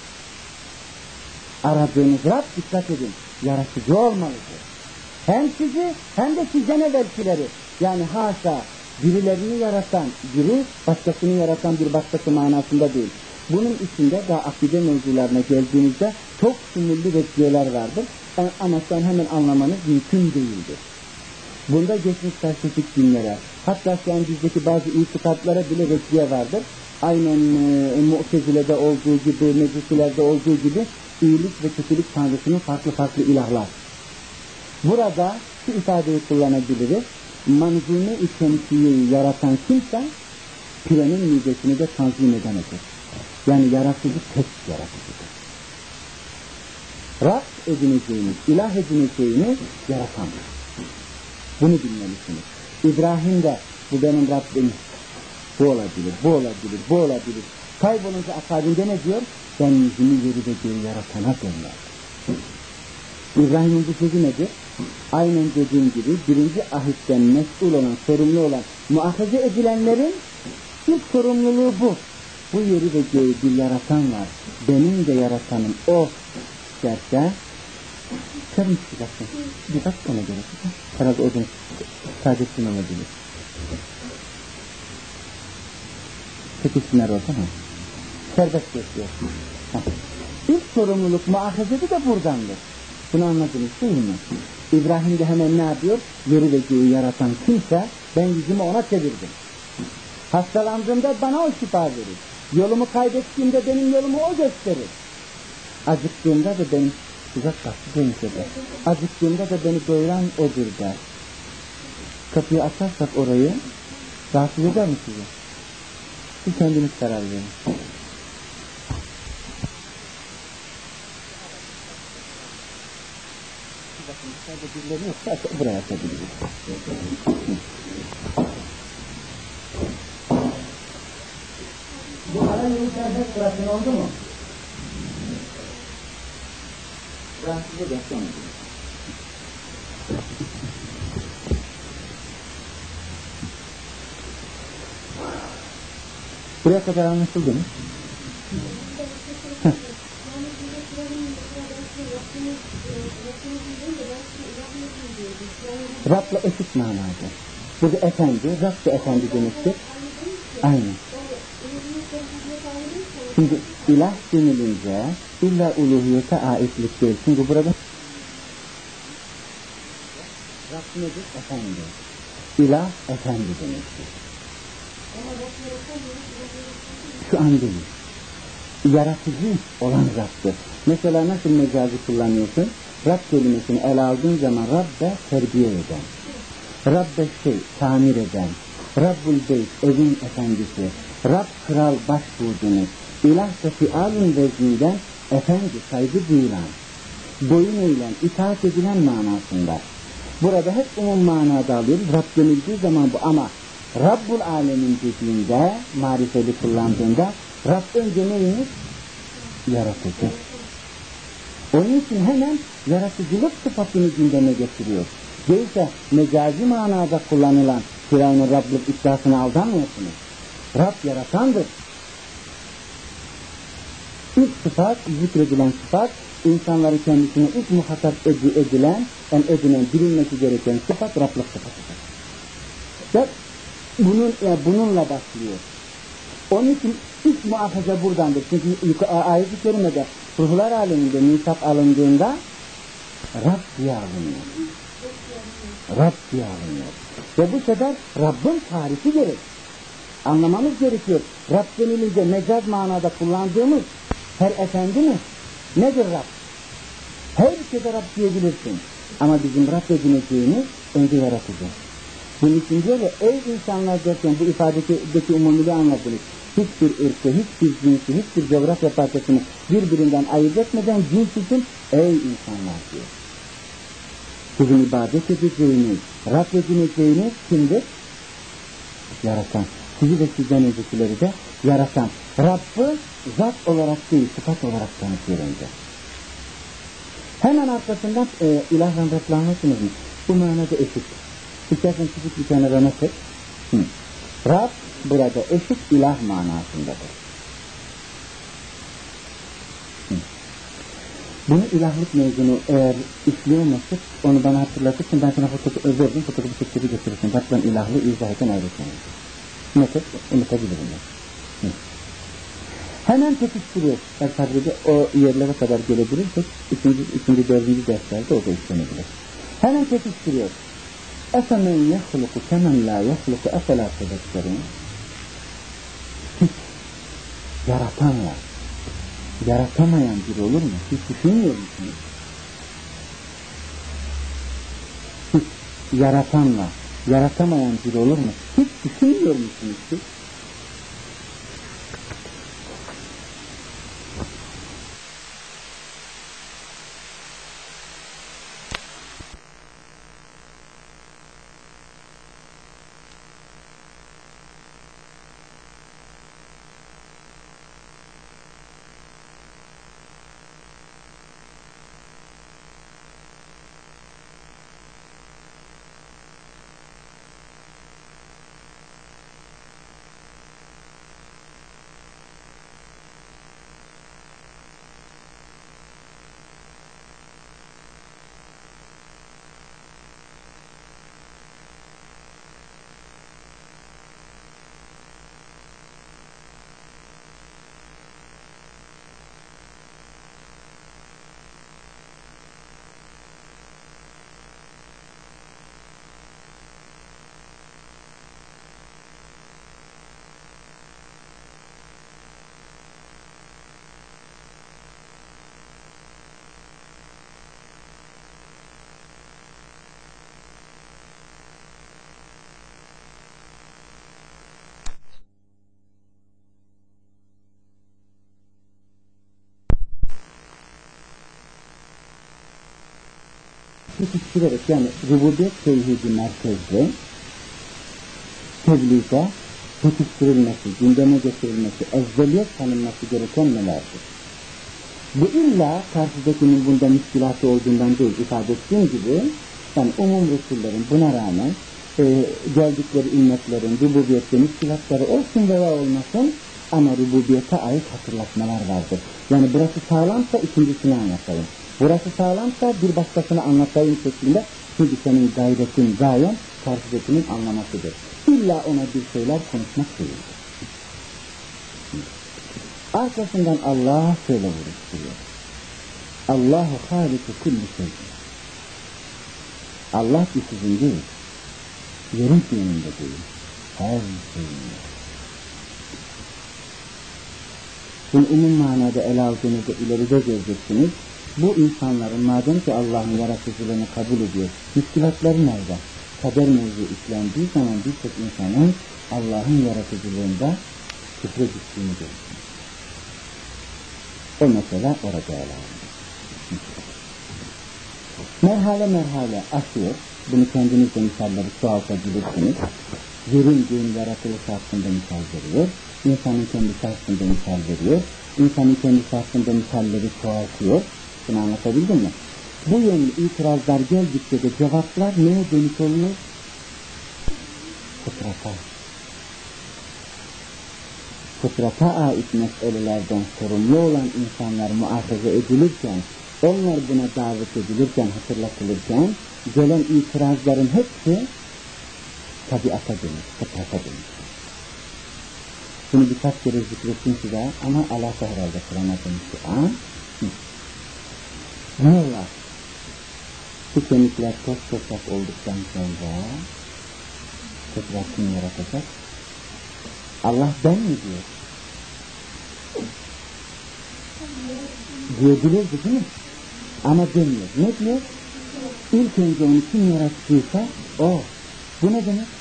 Aradığınız Rab, dikkat edin, yaratıcı olmalıdır. Hem sizi hem de sizden evvelkileri, yani haşa birilerini yaratan, biri başkasını yaratan bir başkası manasında değil. Bunun içinde daha akide mevzularına geldiğinizde çok sınırlı reddiyeler vardır. Ama sen hemen anlamanız mümkün değildir. Bunda geçmiş felsefik dinlere, hatta şu an bizdeki bazı itikatlara bile reddiye vardır. Aynen e, Mu'tezile'de olduğu gibi, Mecusilerde olduğu gibi iyilik ve kötülük tanrısının farklı farklı ilahlar. Burada şu ifadeyi kullanabiliriz. Manzume-i temsiyeyi yaratan kimse pirenin midesini de tanzim edenedir. Yani yaratıcı tek yaratıcıdır. Rab edineceğiniz, ilah edineceğiniz yaratandır. Bunu bilmelisiniz. İbrahim de bu benim Rabbim, bu olabilir, bu olabilir, bu olabilir. Kaybolunca akabinde ne diyor? Ben yüzümü yeri ve göğü yaratana dönler. İbrahim'in bu sözü nedir? Aynen dediğim gibi birinci ahitten mesul olan, sorumlu olan, muahaze edilenlerin ilk sorumluluğu bu. Bu yeri ve göğü bir yaratan var. Benim de yaratanım o derse karım çıkacaksın. Bir bak ona göre. Herhalde odun sadettin olabilir. Çekilsinler orada mı? Serbest bekliyor. İlk sorumluluk muahazeti de buradandır. Bunu anladınız değil mi? İbrahim de hemen ne yapıyor? Yeri ve göğü yaratan kimse, ben yüzümü ona çevirdim. Hastalandığımda bana o şifa verir. Yolumu kaybettiğimde benim yolumu o gösterir. Acıktığımda da benim uzak baktı demişler. Acıktığımda da beni doyuran odur der. Kapıyı açarsak orayı rahatsız eder mi sizi? Siz kendiniz karar verin. Bakın dışarıda birileri yoksa buraya atabiliriz. Bu ara yeni serbest bırakın oldu mu? Rahatsız edersen olur. Buraya kadar anlaşıldı mı? Rab'la eşit manada. Burada efendi, Rab da efendi demektir. Aynen. Şimdi ilah denilince illa uluhiyete aitlik değil. Çünkü burada Rab nedir? Efendi. İlah efendi demektir. Şu an değil. Yaratıcı olan Rab'dır. Mesela nasıl mecazi kullanıyorsun? Rab kelimesini ele aldığın zaman Rab'be terbiye eden, Rab'be şey, tamir eden, Rabbul Beyt, evin efendisi, Rab kral başbuğdunuz, ilah da fialın vezninden efendi saygı duyulan, boyun eğilen, itaat edilen manasında. Burada hep umum manada alıyoruz. Rab denildiği zaman bu, ama Rabbul Alemin dediğinde, marifeli kullandığında Rab önce neymiş? Yaratıcı. Onun için hemen yaratıcılık sıfatını gündeme getiriyor. Değilse mecazi manada kullanılan Firavun'un Rablık iddiasına aldanmıyorsunuz. Rab yaratandır. İlk sıfat, zikredilen sıfat, insanları kendisine ilk muhatap edilen, yani edinen, bilinmesi gereken sıfat Rablık sıfatıdır. Ve bunun, yani bununla başlıyor. Onun için ilk muafaza buradandır. Çünkü ayet-i kerimede ruhlar aleminde misak alındığında Rab diye alınıyor. Rab diye alınıyor. Ve bu sefer Rabbin tarifi gerek. Anlamamız gerekiyor. Rab denilince mecaz manada kullandığımız her efendi mi? Nedir Rab? Her şeyde Rab diyebilirsin. Ama bizim Rab edineceğimiz önce yaratıcı. Bunun için diyor ya, ey insanlar derken bu ifadedeki umumiliği anladınız. Hiçbir ırkı, hiçbir cinsi, hiçbir coğrafya parçasını birbirinden ayırt etmeden cins için ey insanlar diyor. Sizin ibadet edeceğiniz, Rab edineceğiniz kimdir? Yaratan. Sizi ve sizden öncekileri de yaratan. Rabb'ı zat olarak değil, sıfat olarak tanıtıyor önce. Hemen arkasından e, ilahla Rab'la anlatınız mı? Bu manada eşit. İstersen küçük bir kenara not et. Rab burada eşit ilah manasındadır. Hı. Bunu ilahlık mevzunu eğer işleyemezsek onu bana hatırlatırsın, ben sana fotoğrafı özellikle fotoğrafı çektiği getirirsin. Bak ben ilahlı izah eden ayrıca. Not et, unutabilirim ben. Hı. Hemen pekiştiriyor. Her tablede o yerlere kadar gelebilirsek üçüncü, üçüncü, dördüncü derslerde o da işlenebilir. Hemen pekiştiriyor. اَفَمَنْ يَخْلُقُ كَمَنْ لَا يَخْلُقُ اَفَلَا تَذَكَّرُونَ. Hiç yaratanla yaratamayan biri olur mu? Hiç düşünmüyor musunuz? Hiç yaratanla yaratamayan biri olur mu? Hiç düşünmüyor musunuz siz? Yetiştirerek, yani rububiyet tevhidi merkezde tebliğde yetiştirilmesi, gündeme getirilmesi, ezzeliyet tanınması gereken nelerdir? Bu illa karşıdakinin bunda müşkilatı olduğundan değil, ifade ettiğim gibi, yani umum Resullerin buna rağmen e, geldikleri ümmetlerin rububiyette müşkilatları olsun veya olmasın, ama rububiyete ait hatırlatmalar vardır. Yani burası sağlamsa ikincisini anlatalım. Burası sağlamsa bir başkasına anlatayım şeklinde, çünkü senin gayretin, gayen karşıdakinin anlamasıdır. İlla ona bir şeyler konuşmak değildir. Arkasından Allah şöyle vuruşturuyor. Allahu haliku kulli şey. Allah ki sizin değil, yerin yanında değil, her şeyin. Bunu umum manada ele aldığınızda ileride göreceksiniz. Bu insanların madem ki Allah'ın yaratıcılığını kabul ediyor, müşkilatları nerede? kader mevzu işlendiği zaman birçok insanın Allah'ın yaratıcılığında küfre düştüğünü görürsünüz. O mesela orada ele alınır. Merhale merhale aşıyor. Bunu kendiniz de misalleri çoğaltabilirsiniz. Yerin göğün yaratılışı hakkında misal veriyor. İnsanın kendisi hakkında misal veriyor. İnsanın kendisi hakkında misalleri çoğaltıyor. Bunu anlatabildim mi? Bu yönlü itirazlar geldikçe de cevaplar neye dönük oluyor? Fıtrata. Fıtrata ait meselelerden sorumlu olan insanlar muahaze edilirken, onlar buna davet edilirken, hatırlatılırken, gelen itirazların hepsi tabiata dönük, fıtrata dönük. Bunu birkaç kere zikrettim size ama alaka herhalde kıramadığım şu an. Diyorlar, bu kemikler toz toprak olduktan sonra tekrar kim yaratacak? Allah ben mi diyor? Diyebilirdi değil mi? Ama demiyor. Ne diyor? İlk önce onu kim yarattıysa o. Bu ne demek?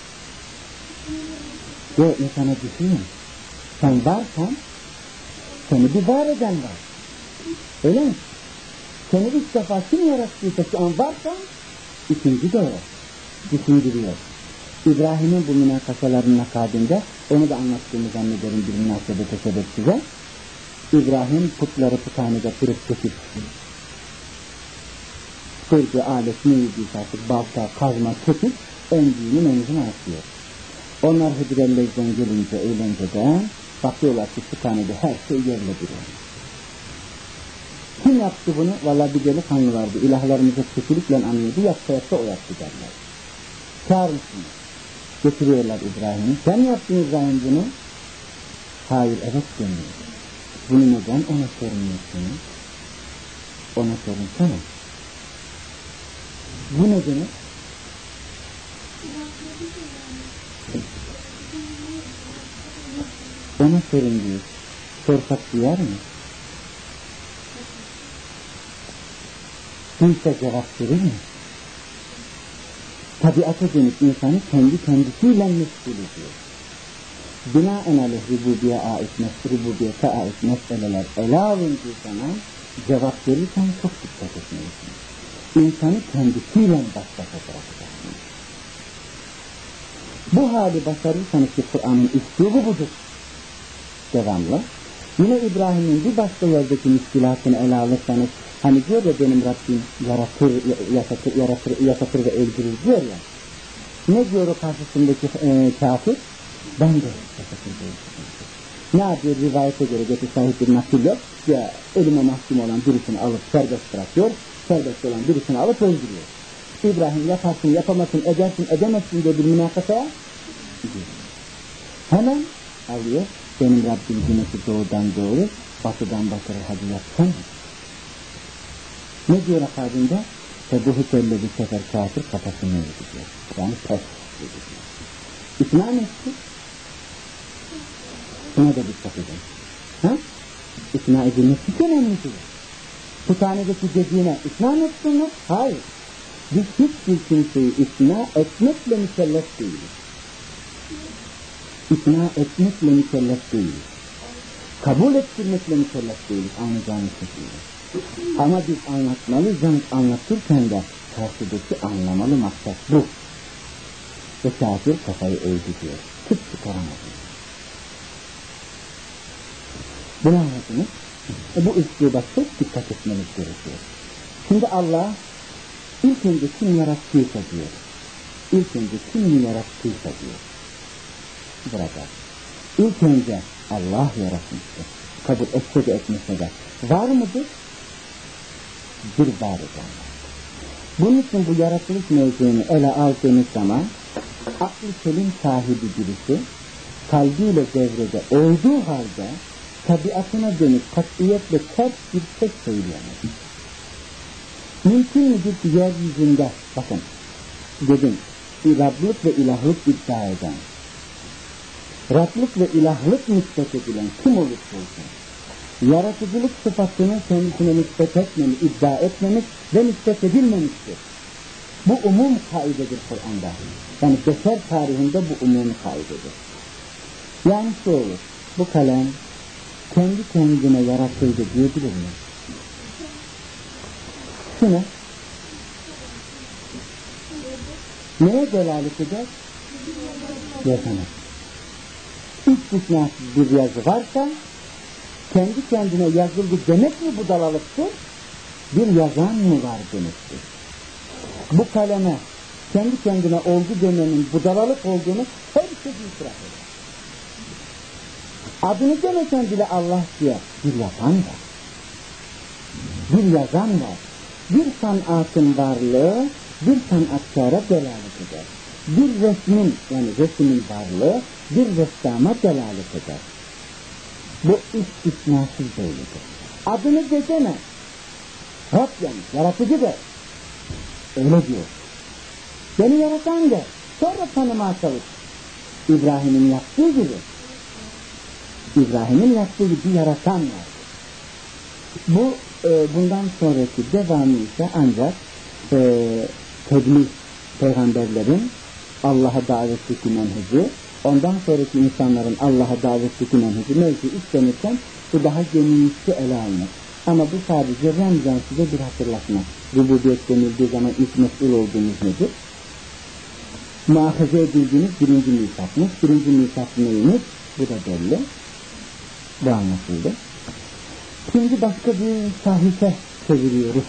Yo, insana düşünün. Sen varsan seni bir var eden var. Öyle mi? Seni ilk defa kim yarattıysa şu an varsan ikinci de o. Düşündürüyor. İbrahim'in bu münakasalarının akabinde onu da anlattığımı zannederim bir münasebete sebep size. İbrahim putları puthanede kırıp kesip kırdığı alet neydi artık balta, kazma, kesip en büyüğünün omuzuna atıyor. Onlar Hıdrellez'den gelince eğlenceden bakıyorlar ki puthanede her şey yerle bir olmuş. Kim yaptı bunu? Vallahi bir delikanlı vardı. İlahlarımıza kötülükle anlıyordu. Yapsa yapsa o yaptı derler. Çağırmışsınız. Getiriyorlar İbrahim'i. Sen yaptın İbrahim bunu? Hayır, evet demiyor. Bunu neden ona sormuyorsun? Ona sorunsana. Bu ne demek? Ona sorun diyor. Sorsak duyar mı? Kimse cevap verir mi? Tabiata dönük insanı kendi kendisiyle meşgul ediyor. Binaenaleyh rububiye ait, rububiyete ait meseleler ele alındığı zaman cevap verirken çok dikkat etmelisin. İnsanı kendisiyle baş başa bırakacaksın. Bu hali başarırsanız ki Kur'an'ın üslubu budur. Devamlı. Yine İbrahim'in bir başka yerdeki müşkilatını ele alırsanız, hani diyor ya benim Rabbim yaratır, yaratır, yaratır, yaratır ve öldürür diyor ya. Ne diyor o karşısındaki e, kafir? Ben de yaratır ve öldürür. Ne yapıyor rivayete göre getir sahip bir nakil yok. Ya ölüme mahkum olan birisini alıp serbest bırakıyor. Serbest olan birisini alıp öldürüyor. İbrahim yaparsın, yapamazsın, edersin, edemezsin diye bir münakasaya gidiyor. Hemen alıyor. Benim Rabbim güneşi doğudan doğru, batıdan batırır, hadi yapsana. Ne diyor akabinde? Ve bu hükümle bir sefer kafir kafasını öldürüyor. Yani pes ediyor. İkna mı etti? Buna da dikkat edin. Ha? İkna edilmesi çok önemlidir. Puthanedeki dediğine ikna mı etsinler? Hayır. Biz hiçbir kimseyi ikna etmekle mükellef değiliz. İkna etmekle mükellef değiliz. Kabul ettirmekle mükellef değiliz. Anlayacağınız şekilde. Ama biz anlatmalıyız. Yani anlatırken de karşıdaki anlamalı maksat bu. Ve kafir kafayı eğdi diyor. Tıp çıkaramadı. Bunu anladınız. E bu üsluba çok dikkat etmeniz gerekiyor. Şimdi Allah ilk önce kim yarattıysa diyor. İlk önce kim yarattıysa diyor. Burada. İlk önce Allah yaratmıştır. Kabul etse de etmese de. Var mıdır? Bir var eden. Bunun için bu yaratılış mevzunu ele aldığınız zaman aklı selim sahibi birisi kalbiyle devrede olduğu halde tabiatına dönük katiyetle ters bir tek söyleyemez. Mümkün müdür ki yeryüzünde, bakın dedim, Rablık ve ilahlık iddia eden, Rablık ve ilahlık nispet edilen kim olursa olsun, yaratıcılık sıfatını kendisine nispet etmemiş, iddia etmemiş ve nispet edilmemiştir. Bu umum kaidedir Kur'an'da. Yani beşer tarihinde bu umum kaidedir. Yani şu olur, bu kalem kendi kendine yaratıldı diyebilir mi? Şuna neye delalet eder? Yazana. İstisnasız bir yazı varsa kendi kendine yazıldı demek mi bu dalalıktır? Bir yazan mı var demektir? Bu kaleme kendi kendine oldu demenin budalalık olduğunu herkes itiraf eder. Adını demesen bile Allah diye bir yapan var. Bir yazan var. Bir sanatın varlığı bir sanatkara delalet eder. Bir resmin yani resmin varlığı bir ressama delalet eder. Bu istisnasız böyledir. Adını desene. Rab yani yaratıcı de. Öyle diyor. Beni yaratan de. Sonra tanımaya çalış. İbrahim'in yaptığı gibi. İbrahim'in yaptığı gibi yaratan var. Bu e, bundan sonraki devamı ise ancak e, tebliğ peygamberlerin Allah'a davetteki menheci, ondan sonraki insanların Allah'a davetteki menheci mevzu istenirken bu daha genişçe ele alınır. Ama bu sadece remzen size bir hatırlatma. Rububiyet denildiği zaman ilk mesul olduğunuz nedir? Muhafaza edildiğiniz birinci misafınız. Birinci misaf neyiniz? Bu da belli. Bu anlaşıldı. Şimdi başka bir sahife çeviriyoruz.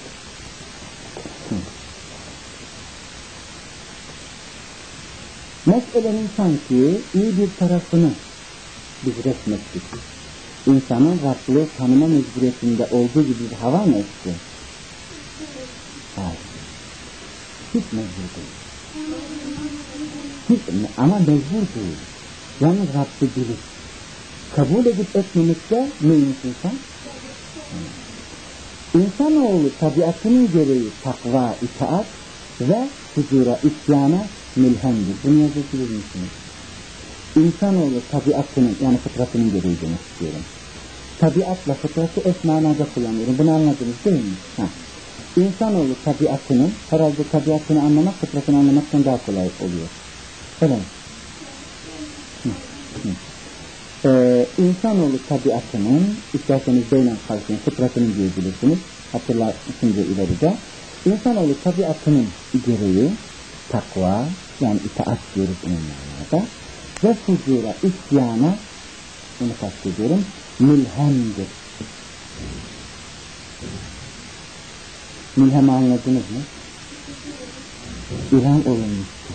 Meselenin sanki iyi bir tarafını biz resmettik. İnsanın Rab'lığı tanıma mecburiyetinde olduğu gibi bir hava mı etti? Hayır. Hiç mecbur değil. Hiç, ama mecbur değil. Yalnız Rab'ı bilir. Kabul edip etmemekte neymiş insan? İnsanoğlu tabiatının gereği takva, itaat ve huzura, isyana mülhemdir. Bunu yazabilir misiniz? İnsanoğlu tabiatının yani fıtratının gereği demek istiyorum. Tabiatla fıtratı eş manada kullanıyorum. Bunu anladınız değil mi? Ha. İnsanoğlu tabiatının, herhalde tabiatını anlamak fıtratını anlamaktan daha kolay oluyor. Öyle mi? Hı. Hı. Ee, insanoğlu tabiatının, isterseniz beynen kalsın, fıtratını diyebilirsiniz. Hatırlarsınca ileride. İnsanoğlu tabiatının gereği takva, yani itaat diyoruz onun manada. Ve fucura, isyana, bunu kastediyorum, mülhemdir. Mülhem anladınız mı? İlham olunmuştur.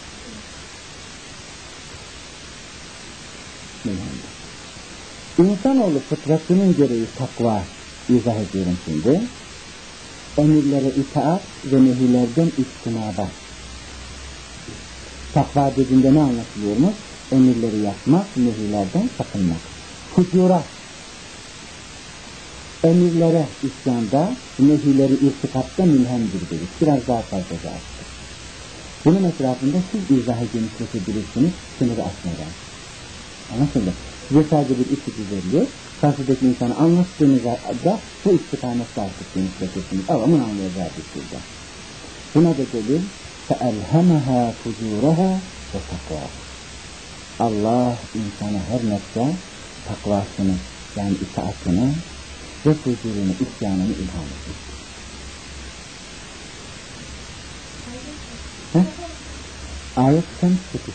Mülhemdir. İnsanoğlu fıtratının gereği takva, izah ediyorum şimdi. Emirlere itaat ve nehilerden istinaba. Takva dediğinde ne anlatılıyormuş? Emirleri yapmak, nehilerden sakınmak. Fucura, emirlere isyanda, nehileri irtikatta mülhemdir dedik. Biraz daha fazla da açtık. Bunun etrafında siz izahı genişletebilirsiniz, sınırı aşmadan. Anlaşıldı? Size sadece bir iki güzelliği, karşıdaki insanı anlattığınızda da bu istikamette artık genişletirsiniz. Ama bunu anlayacağı bir şurada. Buna da delil, فَأَلْهَمَهَا فُجُورَهَا وَتَقْوَى. Allah insana her nokta takvasını, yani itaatını ve fucurunu, isyanını ilham etmiştir. Ayet seksen sekiz.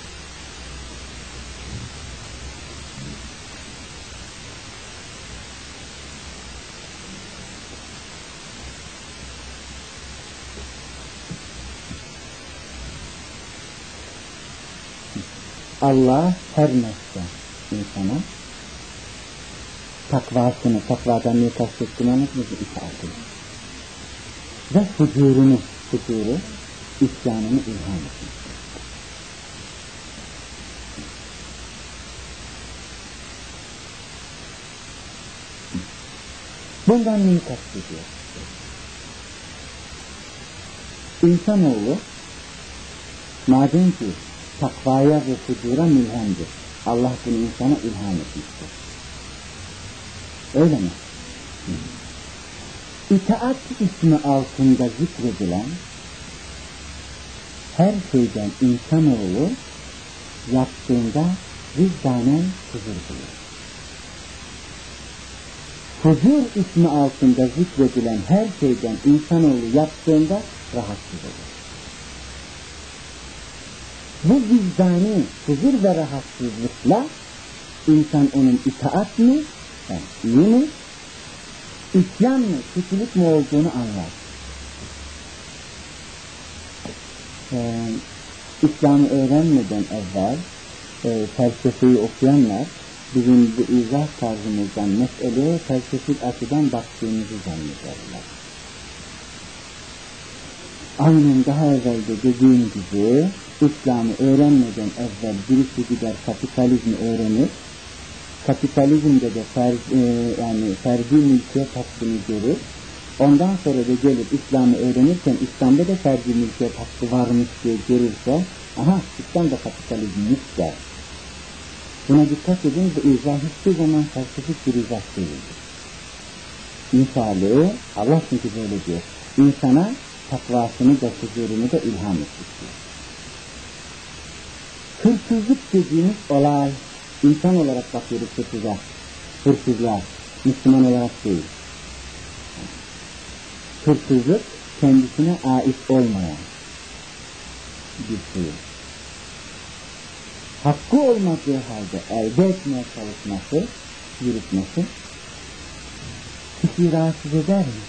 Allah her nokta insana takvasını, takvadan ne kastettiğini anlatmışsın, itaatını ve fucurunu, fucuru, isyanını ilham etmiştir. Bundan neyi kastediyor? İnsanoğlu madem ki takvaya ve fucura mülhemdir. Allah bunu insana ilham etmiştir. Öyle mi? Hı. İtaat ismi altında zikredilen her şeyden insanoğlu yaptığında vicdanen huzur bulur. Huzur ismi altında zikredilen her şeyden insanoğlu yaptığında rahatsız olur. Bu vicdani huzur ve rahatsızlıkla insan onun itaat mı, yani iyi mi, isyan mı, kötülük mü olduğunu anlar. Ee, İslam'ı öğrenmeden evvel e, felsefeyi okuyanlar bizim bu izah tarzımızdan meseleye felsefik açıdan baktığımızı zannederler. Aynen daha evvelde dediğim gibi İslam'ı öğrenmeden evvel birisi gider kapitalizmi öğrenir, kapitalizmde de fer, e, yani ferdi mülkiyet hakkını görür. Ondan sonra da gelir İslam'ı öğrenirken İslam'da da ferdi mülkiyet hakkı varmış diye görürse, aha İslam'da kapitalizmmiş der. Buna dikkat edin, bu izah hiçbir zaman felsefik bir izah değildir. Misali, Allah çünkü böyle diyor, insana takvasını da huzurunu da ilham etmiştir. Hırsızlık dediğimiz olay, insan olarak bakıyoruz hırsızlar, hırsızlar, Müslüman olarak değil. Hırsızlık kendisine ait olmayan bir şey. Hakkı olmadığı halde elde etmeye çalışması, yürütmesi kişiyi rahatsız eder mi?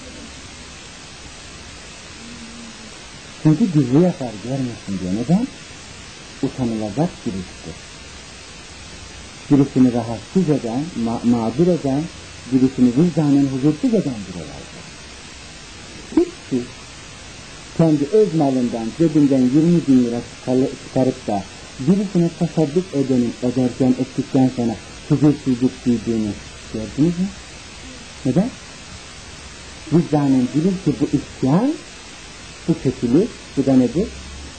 Çünkü gizli yapar, görmesin diye. Neden? Utanılacak birisidir. Birisini rahatsız eden, ma mağdur eden, birisini vicdanen huzursuz eden bir olaydır. Hiç kendi öz malından, cebinden yirmi bin lira çıkarıp da birisine tasadduk edenin, ederken, ettikten sonra huzursuzluk duyduğunu gördünüz mü? Neden? Vicdanen bilir ki bu isyan, bu kötülük, bu da nedir?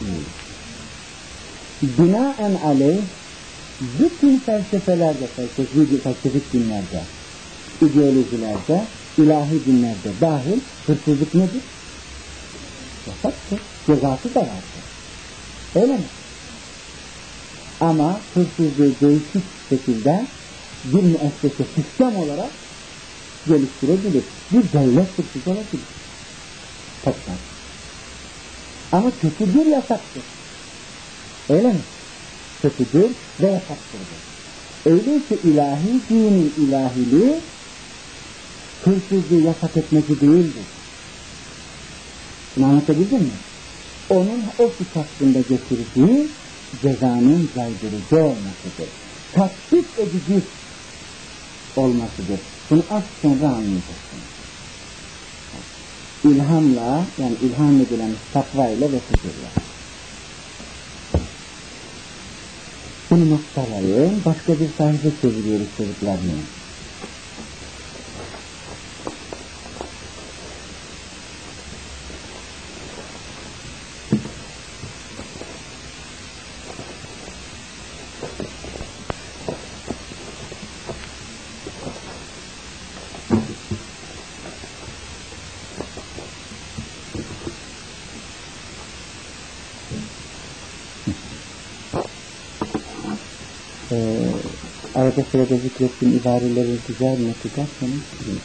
Binaen aleyh, bütün felsefelerde, felsefi, felsefik dinlerde, ideolojilerde, ilahi dinlerde dahil hırsızlık nedir? Yasaktır, cezası da vardır. Öyle mi? Ama hırsızlığı değişik şekilde bir müessese sistem olarak geliştirebilir. Bir devlet hırsız olabilir. Toplam. Ama kötüdür, yasaktır. Öyle mi? Kötüdür ve yasaktır. Öyleyse ilahi dinin ilahiliği hırsızlığı yasak etmesi değildir. Bunu anlatabildim mi? Onun o kitabında getirdiği cezanın caydırıcı olmasıdır. Tatbik edici olmasıdır. Bunu az sonra anlayacaksınız. İlhamla, yani ilham edilen takvayla ve huzurla. Bunu noktalayın, başka bir sayfa çeviriyoruz çocuklarla. Ee, arada sırada zikrettiğim ibareleri güzel not ederseniz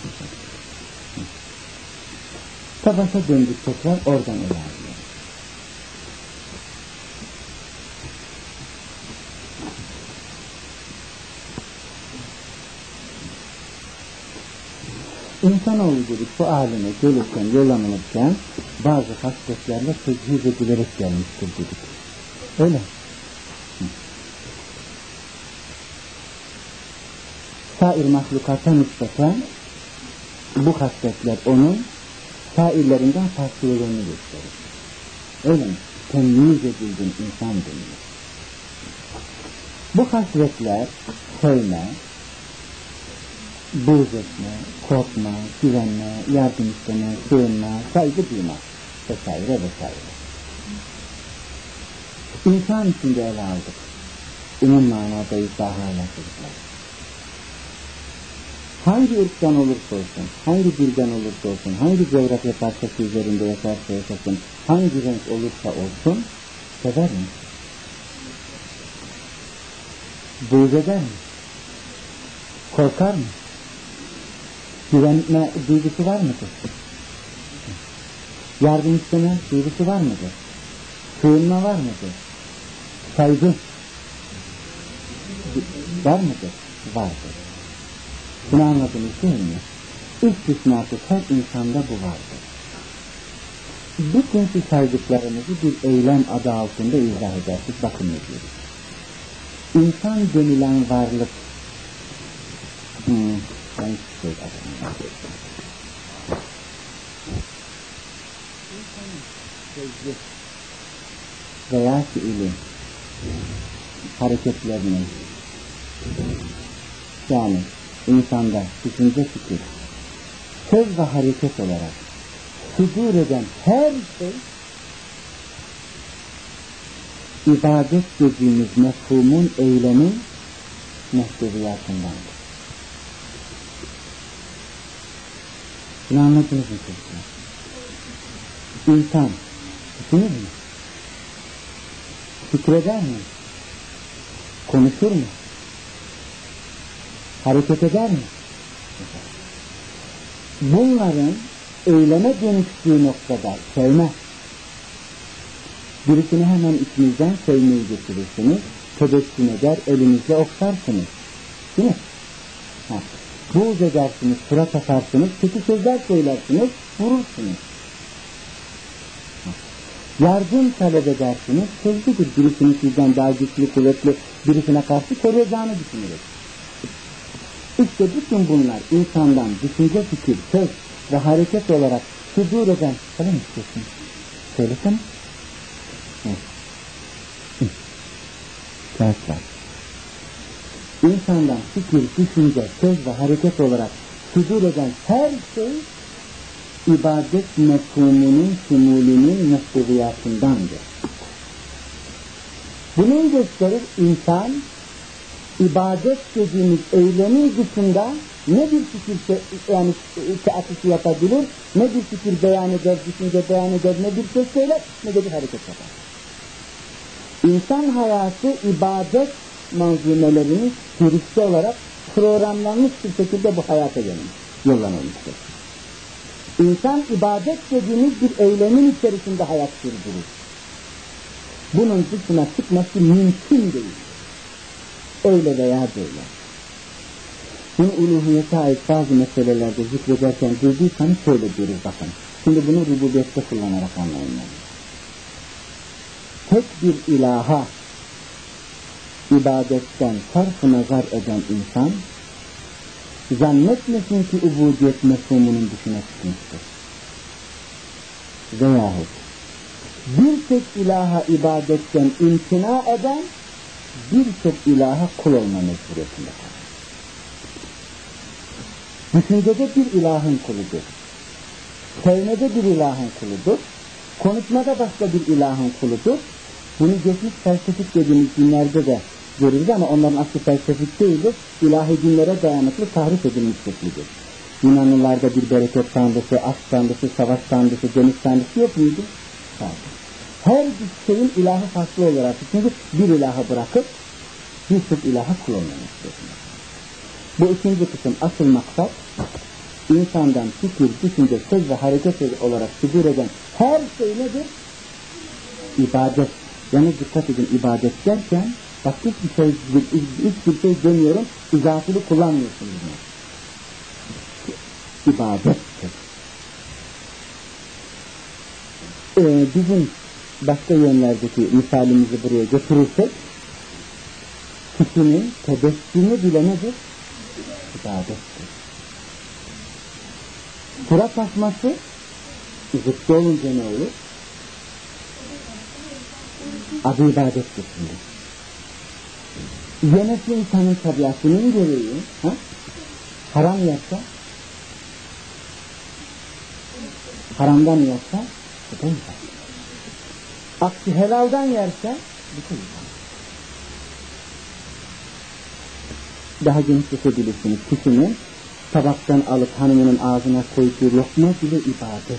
tabasa döndük tekrar oradan ilerliyor. İnsanoğlu dedik bu aleme gelirken, yollanılırken bazı hasletlerle tecihüz edilerek gelmiştir dedik. Öyle. Sair mahlukata nispeten bu hasletler onun sairlerinden farklılığını gösterir. Öyle mi? Temyiz edildiğin insan denilir. Bu hasletler sevme, buğz etme, korkma, güvenme, yardım isteme, sığınma, saygı duyma vesaire vesaire. İnsan içinde ele aldık. Umum manada izahı anlatırlar. hangi ırktan olursa olsun, hangi dilden olursa olsun, hangi coğrafya parçası üzerinde yaşarsa yaşasın, hangi renk olursa olsun, sever mi? Buğz eder mi? Korkar mı? Güvenme duygusu var mıdır? Yardım isteme duygusu var mıdır? Sığınma var mıdır? Saygı var mıdır? Vardır. Bunu anladınız değil mi? İstisnasız her insanda bu vardır. Bütün şu saydıklarımızı bir eylem adı altında izah edersek bakın ne diyoruz. İnsan denilen varlık hmm, ben şey yapayım. İnsanın sözlü veya fiili hareketlerini yani insanda düşünce fikir söz ve hareket olarak sudur eden her şey ibadet dediğimiz mefhumun eylemin muhteviyatındandır. Bunu anladınız mı çocuklar? İnsan düşünür mü? Fikreder mi? Konuşur mu? Hareket eder mi? Bunların eyleme dönüştüğü noktada sevme. Birisini hemen içinizden sevmeyi getirirsiniz. Tebessüm eder, elinizle oksarsınız. Değil mi? Ha. Buğz edersiniz, surat atarsınız, kötü sözler söylersiniz, vurursunuz. Ha. Yardım talep edersiniz, sözlüdür. Birisini sizden daha güçlü, kuvvetli birisine karşı koruyacağını düşünürüz. İşte bütün bunlar insandan düşünce, fikir, söz ve hareket olarak sudur eden, sana mı istiyorsun? Söylesene. Kağıt var. İnsandan fikir, düşünce, söz ve hareket olarak sudur eden her şey ibadet mefhumunun şumulünün muhteviyatındandır. Bunun gösterir insan ibadet dediğimiz eylemin dışında ne bir fikir yani teatısı yapabilir, ne bir fikir beyan eder, düşünce beyan eder, ne bir söz söyler, ne de bir hareket yapar. İnsan hayatı ibadet malzemelerinin girişi olarak programlanmış bir şekilde bu hayata yollanılmıştır. İnsan ibadet dediğimiz bir eylemin içerisinde hayat sürdürür. Bunun dışına çıkması mümkün değil. Öyle veya böyle. Bunu uluhiyete ait bazı meselelerde zikrederken duyduysanız şöyle diyoruz bakın. Şimdi bunu rububiyette kullanarak anlayın. Tek bir ilaha ibadetten sarf-ı nazar eden insan zannetmesin ki ubudiyet mefhumunun dışına çıkmıştır. Veyahut bir tek ilaha ibadetten imtina eden bir tek ilaha kul olma mecburiyetinde kalır. Düşüncede bir ilahın kuludur. Sevmede bir ilahın kuludur. Konuşmada başka bir ilahın kuludur. Bunu geçmiş felsefik dediğimiz dinlerde de görürüz ama onların aslı felsefik değildir. İlahi dinlere dayanıklı tahrif edilmiş şeklidir. Yunanlılarda bir bereket tanrısı, aşk tanrısı, savaş tanrısı, deniz tanrısı yok muydu? Hayır. Her bir şeyin ilahı farklı olarak çünkü bir ilahı bırakıp bir sürü ilaha kullanılmıştır. Bu ikinci kısım asıl maksat insandan fikir, düşünce, söz ve hareket olarak figür eden her şey nedir? İbadet. Yani dikkat edin ibadet derken bak hiçbir şey, hiçbir şey demiyorum, izafiyle kullanmıyorsunuz. İbadettir. Ee, bizim başka yönlerdeki misalimizi buraya götürürsek kişinin tebessümü bile nedir? İbadettir. Surat asması zıttı olunca ne olur? Adı ibadettir şimdi. Yemesi insanın tabiatının gereği ha? Haram yerse haramdan yerse bu da ibadet. Aksi helaldan yerse bu da ibadet. Daha genişletebilirsiniz. Kişinin tabaktan alıp hanımının ağzına koyduğu lokma bile ibadet.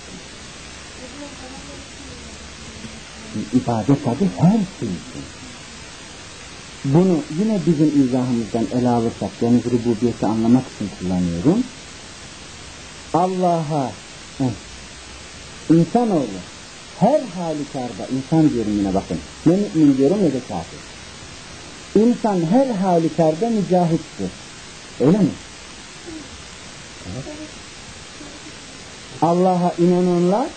İbadet adı her şey için. Bunu yine bizim izahımızdan ele alırsak, yani rububiyeti anlamak için kullanıyorum. Allah'a, eh, insanoğlu her halükarda, insan diyorum yine bakın, ne mümin diyorum ne de kafir. İnsan her halükarda mücahittir. Öyle mi? Evet. Allah'a inananlar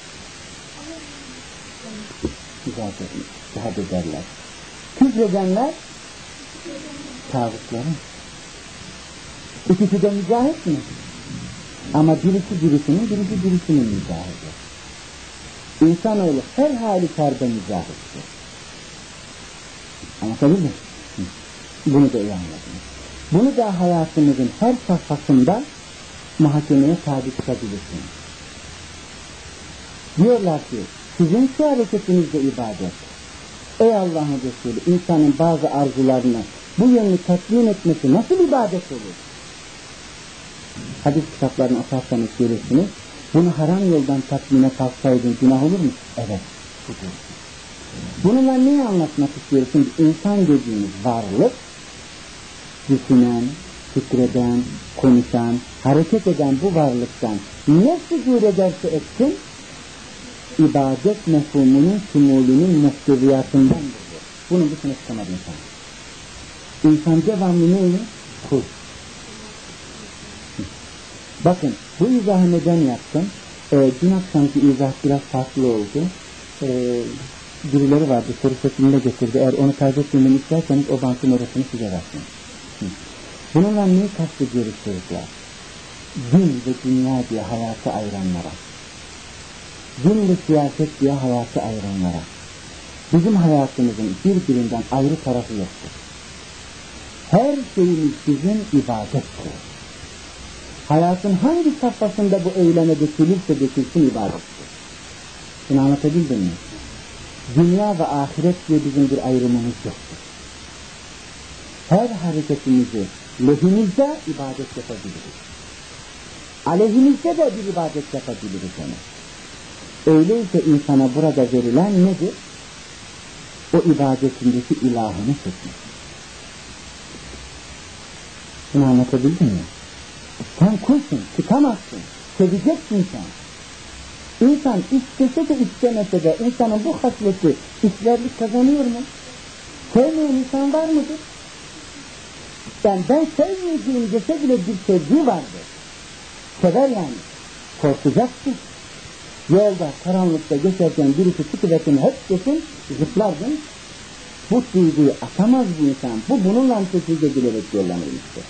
mücahit ederler. Küfredenler tağutların. İkisi de mücahit mi? Ama birisi birisinin, birisi birisinin mücahidi. İnsanoğlu her halükarda mücahittir. Anlatabildim mi? Bunu da iyi anladınız. Bunu da hayatımızın her safhasında muhakemeye tabi tutabilirsiniz. Diyorlar ki, sizin şu hareketiniz de ibadet. Ey Allah'ın Resulü, insanın bazı arzularını bu yönlü tatmin etmesi nasıl ibadet olur? Hadis kitaplarını okursanız görürsünüz. Bunu haram yoldan tatmine kalksaydın günah olur mu? Evet, budur. Bununla neyi anlatmak istiyoruz? Şimdi insan dediğimiz varlık, düşünen, fikreden, konuşan, hareket eden bu varlıktan ne figür ederse etsin, ibadet mefhumunun, şumulünün muhteviyatındandır. Bunun dışına çıkamaz insan. İnsan devamlı neymiş? Kul. Bakın, bu izahı neden yaptım? Ee, dün akşamki izah biraz farklı oldu. Ee, birileri vardı, soru şeklinde getirdi. Eğer onu kaydetmemi isterseniz o bankın orasını size versin. Bununla neyi kastediyoruz çocuklar? Din ve dünya diye hayatı ayıranlara, din ve siyaset diye hayatı ayıranlara, bizim hayatımızın birbirinden ayrı tarafı yoktur. Her şeyimiz bizim ibadettir. Hayatın hangi safhasında bu eyleme dökülürse dökülsün ibadettir. Bunu anlatabildim mi? Dünya ve ahiret diye bizim bir ayrımımız yoktur. Her hareketimizi lehimizde ibadet yapabiliriz. Aleyhimizde de bir ibadet yapabiliriz ona. Öyleyse insana burada verilen nedir? O ibadetindeki ilahını seçmek. Bunu anlatabildim mi? Sen kulsun, çıkamazsın, seveceksin sen. İnsan istese de istemese de insanın bu hasleti işlerlik kazanıyor mu? Sevmeyen insan var mıdır? Yani ben sevmeyeceğim dese bile bir sevgi vardır. Sever yani. Korkacaksın. Yolda, karanlıkta geçerken birisi çıkıversin hep desin, zıplardın. Bu duyguyu atamaz bu insan. Bu bununla teşvik edilerek yollanılmıştır.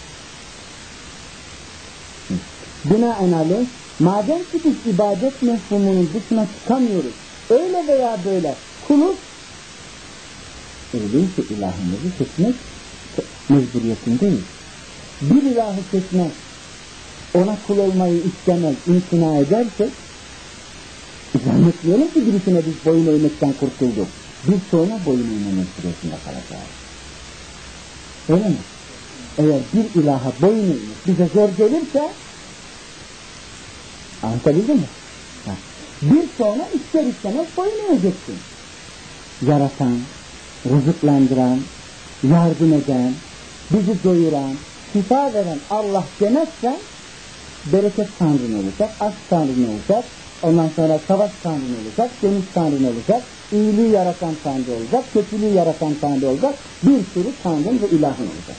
Binaenaleyh, madem ki biz ibadet mefhumunun dışına çıkamıyoruz, öyle veya böyle kuluz, öyleyse ilahımızı seçmek mecburiyetindeyiz. Bir ilahı seçmek, ona kul olmayı istemez, imtina edersek, zannetmeyelim ki birisine biz boyun eğmekten kurtulduk. Biz sonra boyun eğme mecburiyetinde kalacağız. Öyle mi? Eğer bir ilaha boyun eğmek bize zor gelirse, anlatabildim mi? Ha. Bir sonra ister istemez boyun eğeceksin. Yaratan, rızıklandıran, yardım eden, bizi doyuran, şifa veren Allah demezsen, bereket tanrın olacak, aşk tanrın olacak, ondan sonra savaş tanrın olacak, deniz tanrın olacak, iyiliği yaratan tanrı olacak, kötülüğü yaratan tanrı olacak, bir sürü tanrın ve ilahın olacak.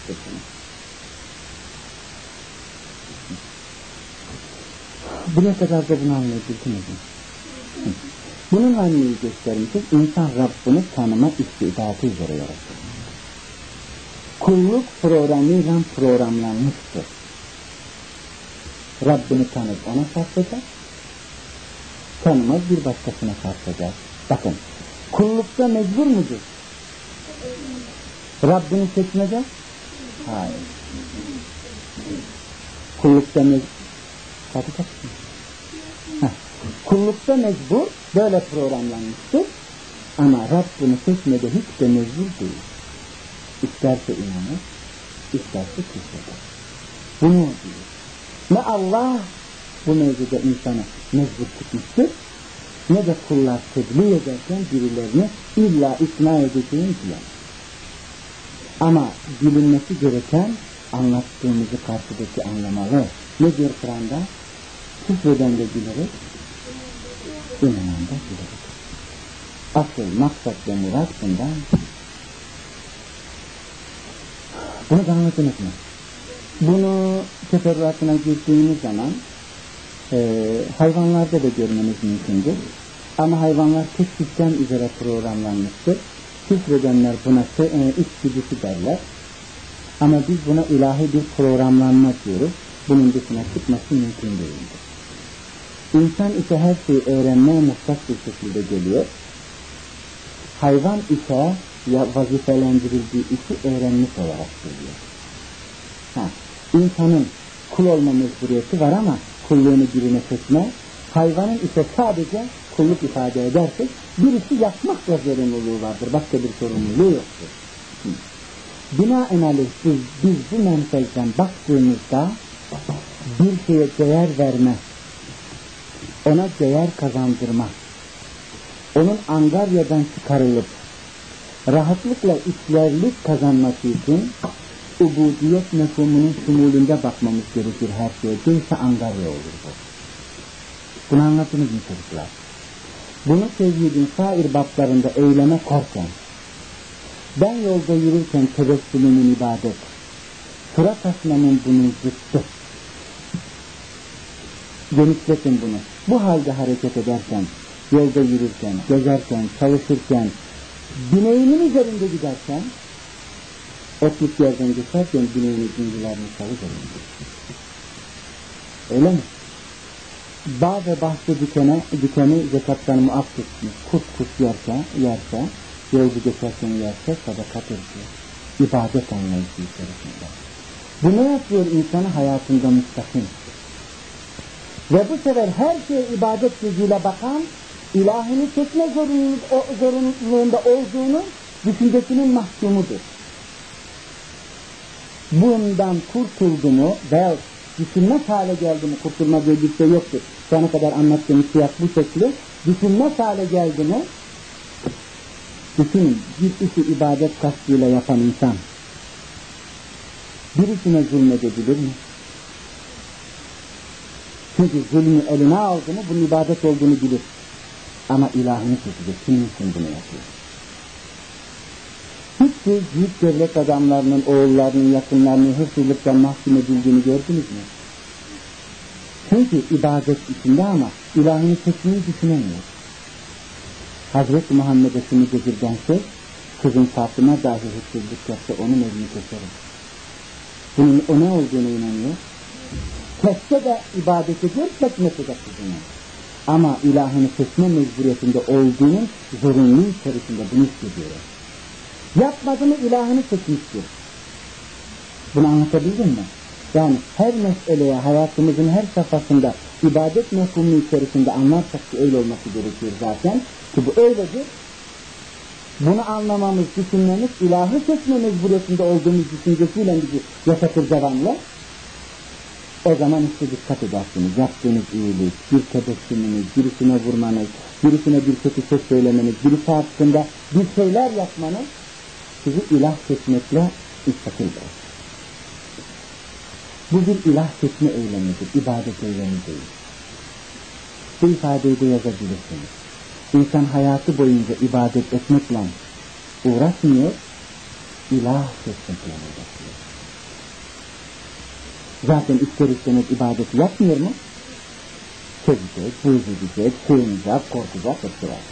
Buraya kadar da bunu anlayabildiniz mi? Bunun anlayı göstermişiz, insan Rabbini tanıma istidatı üzere yaratır. Kulluk programıyla programlanmıştır. Rabbini tanıp ona sarf eder, tanımaz bir başkasına sarf eder. Bakın, kullukta mecbur mudur? Rabbini seçmede? Hayır. Kullukta mecbur. Yapacaksın. Kullukta mecbur, böyle programlanmıştır. Ama Rabbini seçmede hiç de mecbur değil. İsterse inanır, isterse küfreder. Bunu diyor. Ne Allah bu mevzuda insanı mecbur tutmuştur, ne de kullar tebliğ ederken birilerini illa ikna edeceğini bilen. Ama bilinmesi gereken anlattığımızı karşıdaki anlamalı. Ne diyor Kur'an'da? Küfreden de bilerek, inanan da bilerek. Asıl maksat ve murat bundan. Bunu da anladınız mı? Bunu teferruatına girdiğimiz zaman e, hayvanlarda da görmeniz mümkündür. Ama hayvanlar tek sistem üzere programlanmıştır. Küfredenler buna e, içgüdüsü derler. Ama biz buna ilahi bir programlanma diyoruz. Bunun dışına çıkması mümkün değildir. İnsan ise her şeyi öğrenmeye muhtaç bir şekilde geliyor. Hayvan ise ya vazifelendirildiği işi öğrenmiş olarak geliyor. Ha, insanın kul olma mecburiyeti var ama kulluğunu birine seçme, hayvanın ise sadece kulluk ifade edersek birisi yapmakla zorunluluğu vardır. Başka bir sorumluluğu yoktur. Hı. Binaenaleyh biz, biz bu menfezden baktığımızda bir şeye değer verme, ona değer kazandırma, onun angaryadan çıkarılıp rahatlıkla içlerlik kazanması için ubudiyet mefhumunun şumulünde bakmamız gerekir her şeye. Değilse angarya olur bu. Bunu anladınız mı çocuklar? Bunu tevhidin sair bablarında eyleme korken, ben yolda yürürken tebessümümün ibadet, sırat asmamın bunun zıttı. Genişletin bunu. Bu halde hareket ederken, yolda yürürken, gezerken, çalışırken, bineğimin üzerinde giderken, otluk yerden geçerken bineğinin zincirlerini salıverin. Öyle mi? Bağ ve bahçe dikene, dikeni zekattan muaf tutmuş. Kurt kurt yerse, yerse, yolcu geçerken yerse sadakat ediyor. İbadet anlayışı içerisinde. Bu ne yapıyor insanı hayatında müstakim? Ve bu sefer her şeye ibadet gözüyle bakan, ilahini çekme zorunluluğunda olduğunu düşüncesinin mahkumudur. Bundan kurtuldu mu veya düşünmez hale geldi mi, kurtulma diye bir şey yoktur. Şu ana kadar anlattığım siyah bu şekli, düşünmez hale geldi mi, düşünün, bir işi ibadet kastıyla yapan insan birisine zulmedebilir mi? Çünkü zulmü eline aldı mı bunun ibadet olduğunu bilir. Ama ilahını çekecek. Kimin için bunu yapıyor? Hiç siz büyük devlet adamlarının, oğullarının, yakınlarının hırsızlıktan mahkum edildiğini gördünüz mü? Çünkü ibadet içinde ama ilahını çekmeyi düşünemiyor. Hazreti Muhammed'e şunu dedirden söz, kızın Fatıma dahi hırsızlık yapsa onun elini keserim. Bunun o ne olduğuna inanıyor. Kesse de ibadet ediyor, kesmese de kızını. Ama ilahını kesme mecburiyetinde olduğunun zorunlu içerisinde bunu hissediyor. Yapmadığını ilahını kesmiştir. Bunu anlatabildim mi? Yani her meseleye hayatımızın her safhasında ibadet mefhumu içerisinde anlarsak ki öyle olması gerekiyor zaten. Ki bu öyledir. Bunu anlamamız, düşünmemiz, ilahı kesme mecburiyetinde olduğumuz düşüncesiyle bizi yaşatır devamlı. O zaman işte dikkat edersiniz. Yaptığınız iyilik, bir tebessümünüz, birisine vurmanız, birisine bir kötü söz söylemeniz, birisi hakkında bir şeyler yapmanız sizi ilah seçmekle müstakildir. Bu bir ilah seçme eylemidir, ibadet eylemi değil. Bu ifadeyi de yazabilirsiniz. İnsan hayatı boyunca ibadet etmekle uğraşmıyor, ilah seçmekle uğraşıyor. Zaten ister istemez ibadeti yapmıyor mu? Sevecek, buğz edecek, sığınacak, korkacak, hepsi var.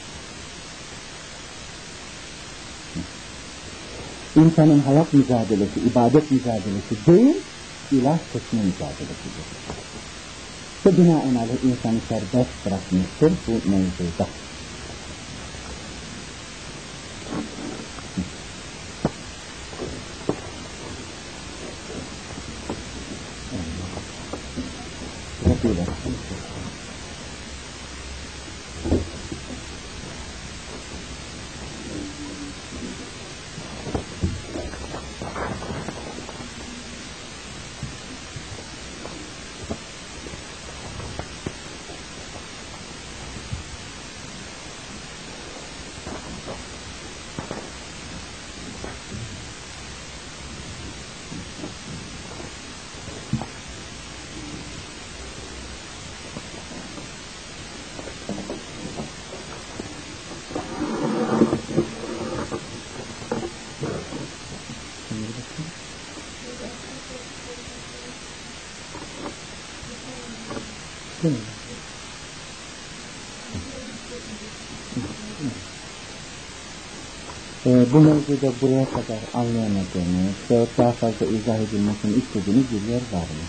İnsanın hayat mücadelesi, ibadet mücadelesi değil, ilah seçme mücadelesidir. Ve binaenaleyh insanı serbest bırakmıştır bu mevzuda. Böyle. Değil mi? Ee, bu mevzuda buraya kadar anlayamadığınız ve daha fazla izah edilmesini istediğiniz bir yer var mı?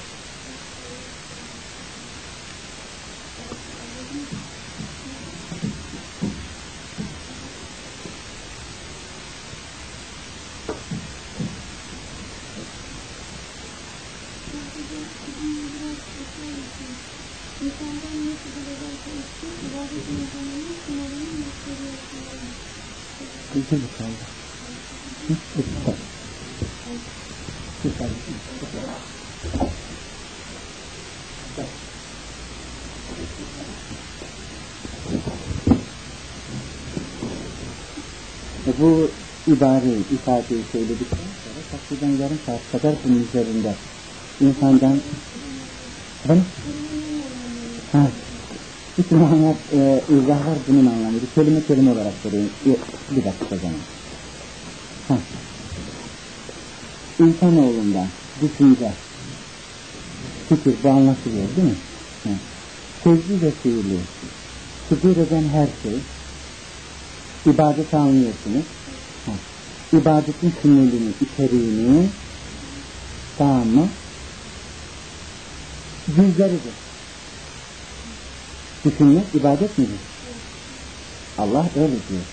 Güzel bir kaldı. Güzel. Güzel. Bu ibareyi, ifadeyi söyledikten sonra takriben yarım saat kadar bunun üzerinde insandan efendim? Ha. Bütün anlat, e, izahlar bunun anlamı. Bir kelime kelime olarak sorayım. Bir dakika zaman. Ha. İnsanoğlundan düşünce, fikir, bu anlaşılıyor değil mi? Ha. Sözlü ve fiili, fikir eden her şey, ibadet anlıyorsunuz. Ha. İbadetin tümülünü, içeriğini, tamam mı? Cüzleridir. Düşünmek ibadet midir? Allah öyle diyor.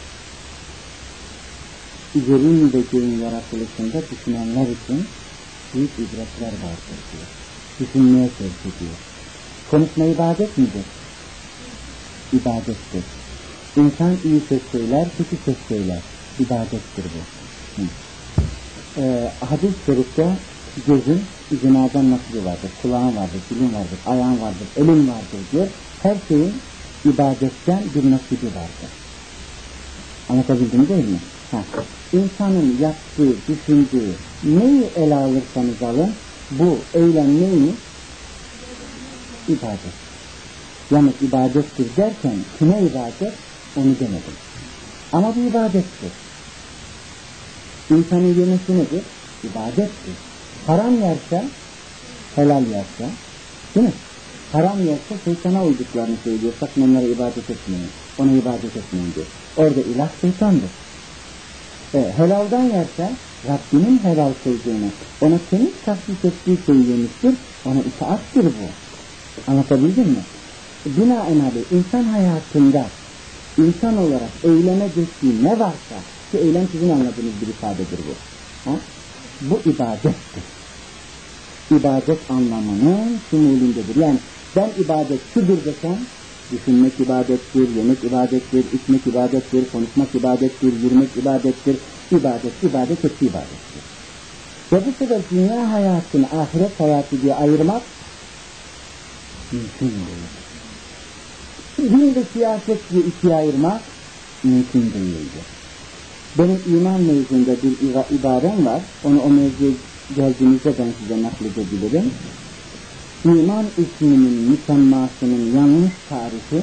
Yerin ve göğün yaratılışında düşünenler için büyük ibretler vardır diyor. Düşünmeye sevk ediyor. Konuşma ibadet midir? İbadettir. İnsan iyi söz söyler, kötü söz söyler. İbadettir bu. Hı. Ee, hadis-i şerifte gözün cenazeden nasibi vardır, kulağın vardır, dilin vardır, ayağın vardır, elin vardır diyor. Her şeyin ibadetten bir nasibi vardır. Anlatabildim değil mi? Ha. İnsanın yaptığı, düşündüğü, neyi ele alırsanız alın, bu eylem neyi? İbadet. Yani ibadettir derken kime ibadet? Onu demedim. Ama bu ibadettir. İnsanın yemesi nedir? İbadettir. Haram yerse, helal yerse, değil mi? Haram yerse şeytana uyduklarını söylüyor. Sakın onlara ibadet etmeyin. Ona ibadet etmeyin diyor. Orada ilah şeytandır. E, helaldan yerse Rabbinin helal kıldığını, ona temiz tahsis ettiği şeyi yemiştir. Ona itaattir bu. Anlatabildim mi? Binaenaleyh insan hayatında insan olarak eyleme geçtiği ne varsa, ki eylem sizin anladığınız bir ifadedir bu. Ha? Bu ibadettir. İbadet anlamının şumulündedir. Yani ben ibadet şudur desem, düşünmek ibadettir, yemek ibadettir, içmek ibadettir, konuşmak ibadettir, yürümek ibadettir, ibadet, ibadet, hepsi ibadettir. Ve bu sefer dünya hayatını ahiret hayatı diye ayırmak mümkün değil. Din ve siyaset diye ikiye ayırmak mümkün değildir. Benim iman mevzunda bir ibarem var, onu o mevzuya geldiğinizde ben size nakledebilirim. İman isminin müsemmasının yanlış tarifi,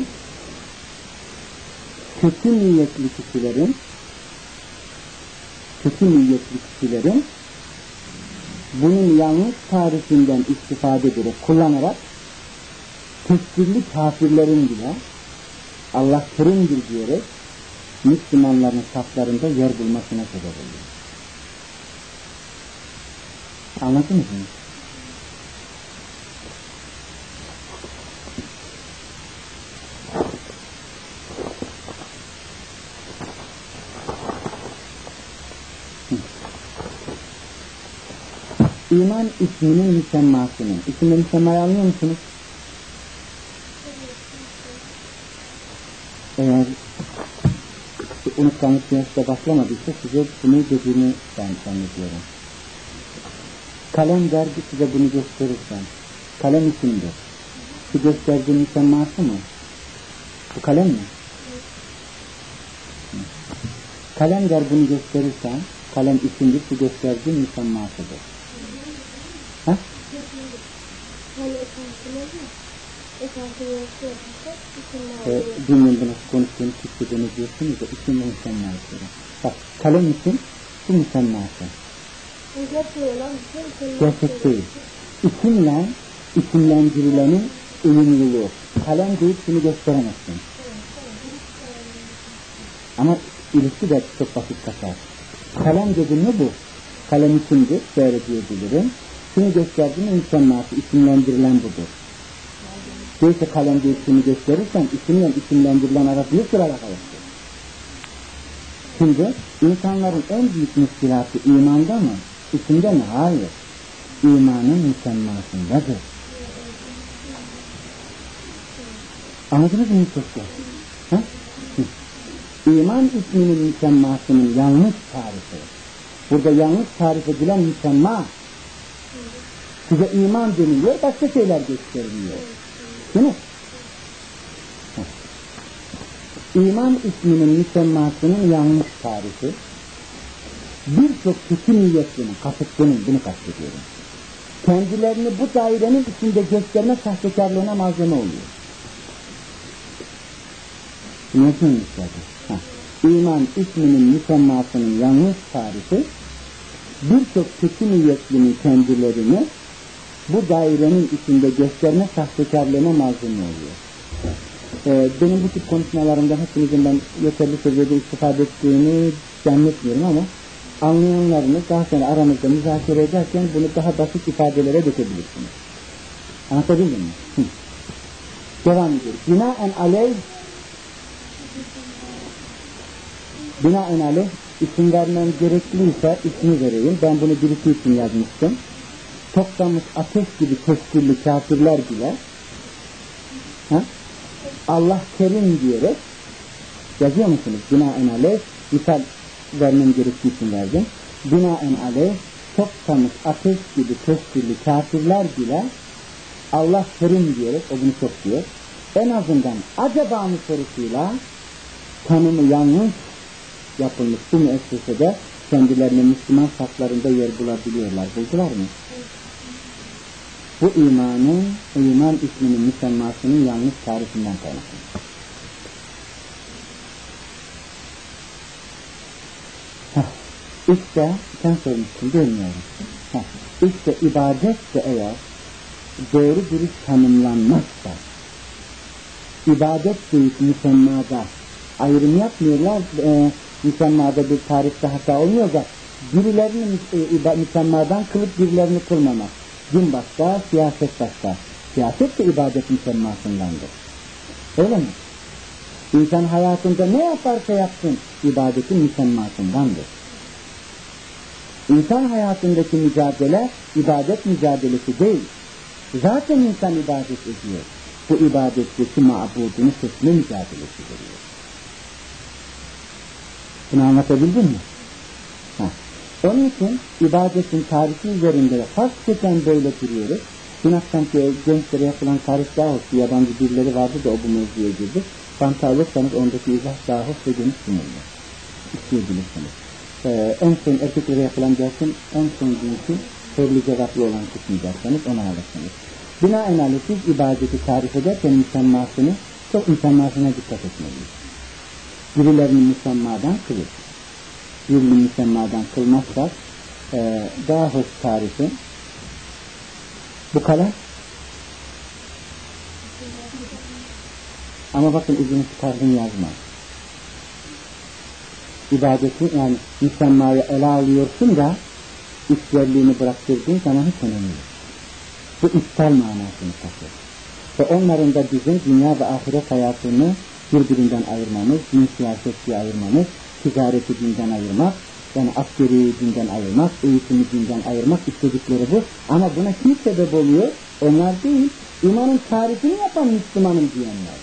kötü niyetli kişilerin, kötü niyetli kişilerin bunun yanlış tarifinden istifade ederek, kullanarak, tekfirli kafirlerin bile Allah kırımdır diyerek Müslümanların saflarında yer bulmasına sebep oluyor. Anladınız mı? İman isminin müsemmasının. İsimde müsemmayı anlıyor musunuz? Eğer unutkanlık piyasada başlamadıysa size bunu dediğini ben zannediyorum. Kalem dergi size bunu gösterirsen, kalem isimdir. Şu gösterdiğin müsemması mı? Bu kalem mi? Kalem der bunu gösterirsen, kalem isimdir, şu gösterdiğin müsemmasıdır. Ha? Ee, bilmiyorum bu nasıl konuştuğunu, Türkçe'de diyorsunuz da isim ve müsemması. Bak, kalem isim, bu müsemması. Gerçek değil. İsimle, isimlendirilenin uyumluluğu. Kalem deyip şunu gösteremezsin. Ama ilişki de çok basit kaçar. Kalem dedin mi bu? Kalem kimdir? Şöyle diyebilirim. Şunu gösterdiğinde müsemması, isimlendirilen budur. Değilse kalem deyip şunu gösterirsen isimle isimlendirilen arasında sıraya kalırsın. Şimdi insanların en büyük müşkilatı imanda mı? İsimde mi? Hayır. İmanın müsemmasındadır. Anladınız mı çocuklar? Ha? İman isminin müsemmasının yanlış tarifi. Burada yanlış tarif edilen müsemma. Size iman deniliyor, başka şeyler gösteriliyor. Değil mi? İman isminin müsemmasının yanlış tarifi. Birçok kötü niyetlinin, kasıtlının, bunu kastediyorum. Kendilerini bu dairenin içinde gösterme sahtekarlığına malzeme oluyor. Nasıl müsaade? İman isminin müsemmasının yanlış tarifi, birçok kötü niyetlinin kendilerini bu dairenin içinde gösterme sahtekarlığına malzeme oluyor. Ee, benim bu tip konuşmalarımda hepinizin ben yeterli seviyede istifade ettiğini zannetmiyorum ama anlayanlarını daha sonra aramızda müzakere ederken bunu daha basit ifadelere dökebilirsiniz. Anlatabildim mi? Hı. Devam ediyoruz. Binaen aleyh Binaen aleyh isim vermem gerekliyse ismi vereyim. Ben bunu birisi için yazmıştım. Toksamış ateş gibi testirli kafirler bile ha? Allah Kerim diyerek yazıyor musunuz? Binaen aleyh misal vermem gerektiği için verdim. Binaen aleyh toksamış ateş gibi testirli kafirler bile Allah Kerim diyerek, o bunu çok diyor. En azından acaba mı sorusuyla tanımı yanlış yapılmış bu müessesede kendilerine Müslüman saflarında yer bulabiliyorlar. Buldular mı? Bu imanın, iman isminin müsemmasının yanlış tarifinden kaynaklanıyor. İşte, sen sormuşsun, bilmiyorum. Heh, işte ibadet de eğer doğru dürüst tanımlanmazsa, ibadet deyip müsemmada ayrım yapmıyorlar, e, müsemmada bir tarifte hata olmuyor da birilerini e, müsemmadan kılıp birilerini kılmamak. Din başka, siyaset başka. Siyaset de ibadet müsemmasındandır. Öyle mi? İnsan hayatında ne yaparsa yapsın, ibadetin müsemmasındandır. İnsan hayatındaki mücadele, ibadet mücadelesi değil. Zaten insan ibadet ediyor. Bu ibadetteki ma'budunu seçme mücadelesi veriyor. Bunu anlatabildim mi? Ha. Onun için ibadetin tarifi üzerinde hakikaten böyle duruyoruz. Dün akşamki gençlere yapılan tarif daha hoş, yabancı dilleri vardı da o bu mevzuya girdi. Fanta alırsanız ondaki izah daha hoş ve geniş sunulur. İsteyebilirsiniz. Ee, en son erkeklere yapılan dersin en son günkü sorulu cevaplı olan kısmı derseniz onu alırsınız. Binaenaleyh siz ibadeti tarif ederken müsemmasını, çok müsemmasına dikkat etmeliyiz. Birilerini müsemmadan kılır. Birini müsemmadan kılmazsak e, daha hoş tarifi. Bu kalem. Ama bakın izini çıkardın yazma. İbadeti yani müsemmayı ele alıyorsun da içlerliğini bıraktırdığın zaman hiç önemli yok. Bu iptal manasını taşır. Ve onların da bizim dünya ve ahiret hayatını birbirinden ayırmamız, din siyaseti ayırmamız, ticareti dinden ayırmak, yani askeri dinden ayırmak, eğitimi dinden ayırmak istedikleri bu. Ama buna kim sebep oluyor? Onlar değil, imanın tarifini yapan Müslümanım diyenler.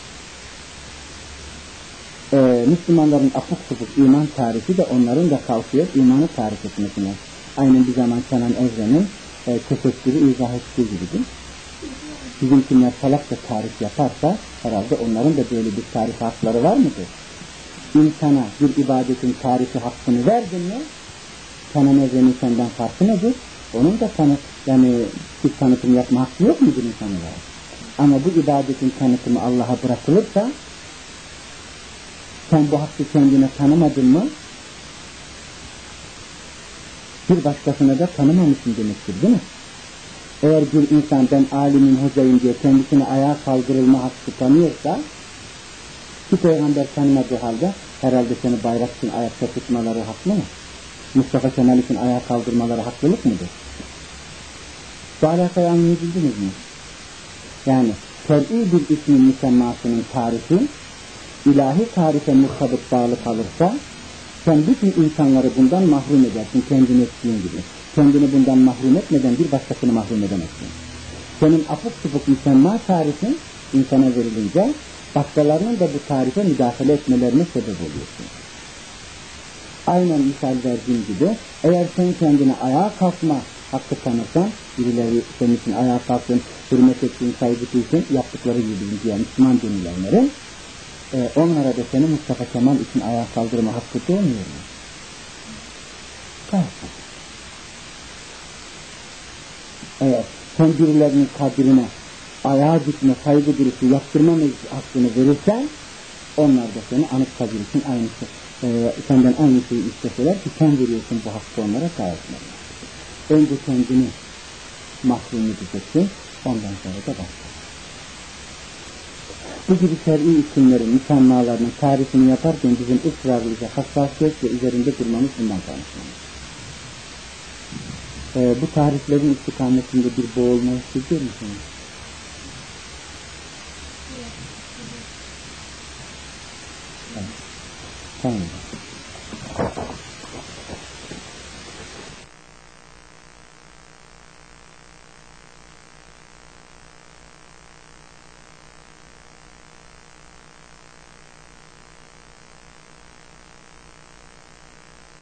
Ee, Müslümanların apuk sapuk iman tarifi de onların da kalkıyor imanı tarif etmesine. Aynen bir zaman Kenan Evren'in e, tesettürü izah ettiği gibidir. Bizimkiler salakça tarif yaparsa herhalde onların da böyle bir tarif hakları var mıdır? İnsana bir ibadetin tarifi hakkını verdin mi? Kenan Evren'in senden farkı nedir? Onun da tanı, yani bir tanıtım yapma hakkı yok mudur insanlara? Ama bu ibadetin tanıtımı Allah'a bırakılırsa sen bu hakkı kendine tanımadın mı? Bir başkasına da tanımamışsın demektir, değil mi? Eğer bir insan ben alimim, hocayım diye kendisine ayağa kaldırılma hakkı tanıyorsa, ki peygamber tanımadığı halde herhalde seni bayrak için ayakta tutmaları haklı mı? Mustafa Kemal için ayağa kaldırmaları haklılık mıdır? Bu alakayı anlayabildiniz mi? Yani şer'i bir ismin müsemmasının tarifi ilahi tarife mutabık bağlı kalırsa sen bütün insanları bundan mahrum edersin, kendini ettiğin gibi. Kendini bundan mahrum etmeden bir başkasını mahrum edemezsin. Senin apuk sıfık müsemma tarifin insana verilince başkalarının da bu tarife müdahale etmelerine sebep oluyorsun. Aynen misal verdiğim gibi eğer sen kendine ayağa kalkma hakkı tanırsan, birileri senin için ayağa kalksın, hürmet ettiğin, saygı duysun, yaptıkları gibi diye Müslüman denilenlere, e, onlara da seni Mustafa Kemal için ayağa kaldırma hakkı doğmuyor mu? Kalsın. Eğer sen birilerinin kabrine ayağa gitme, saygı duruşu yaptırma hakkını verirsen, onlar da seni anıt kabir için aynısı, e, senden aynı şeyi isteseler ki sen veriyorsun bu hakkı onlara, sahipler. Önce kendini mahrum edeceksin, ondan sonra da başka. Bu gibi şer'i isimlerin, müsemmalarının tarifini yaparken bizim ısrarlıca hassasiyetle üzerinde durmamız bundan kaynaklanır. Ee, bu tariflerin istikametinde bir boğulma hissediyor musunuz? Evet. Tamam.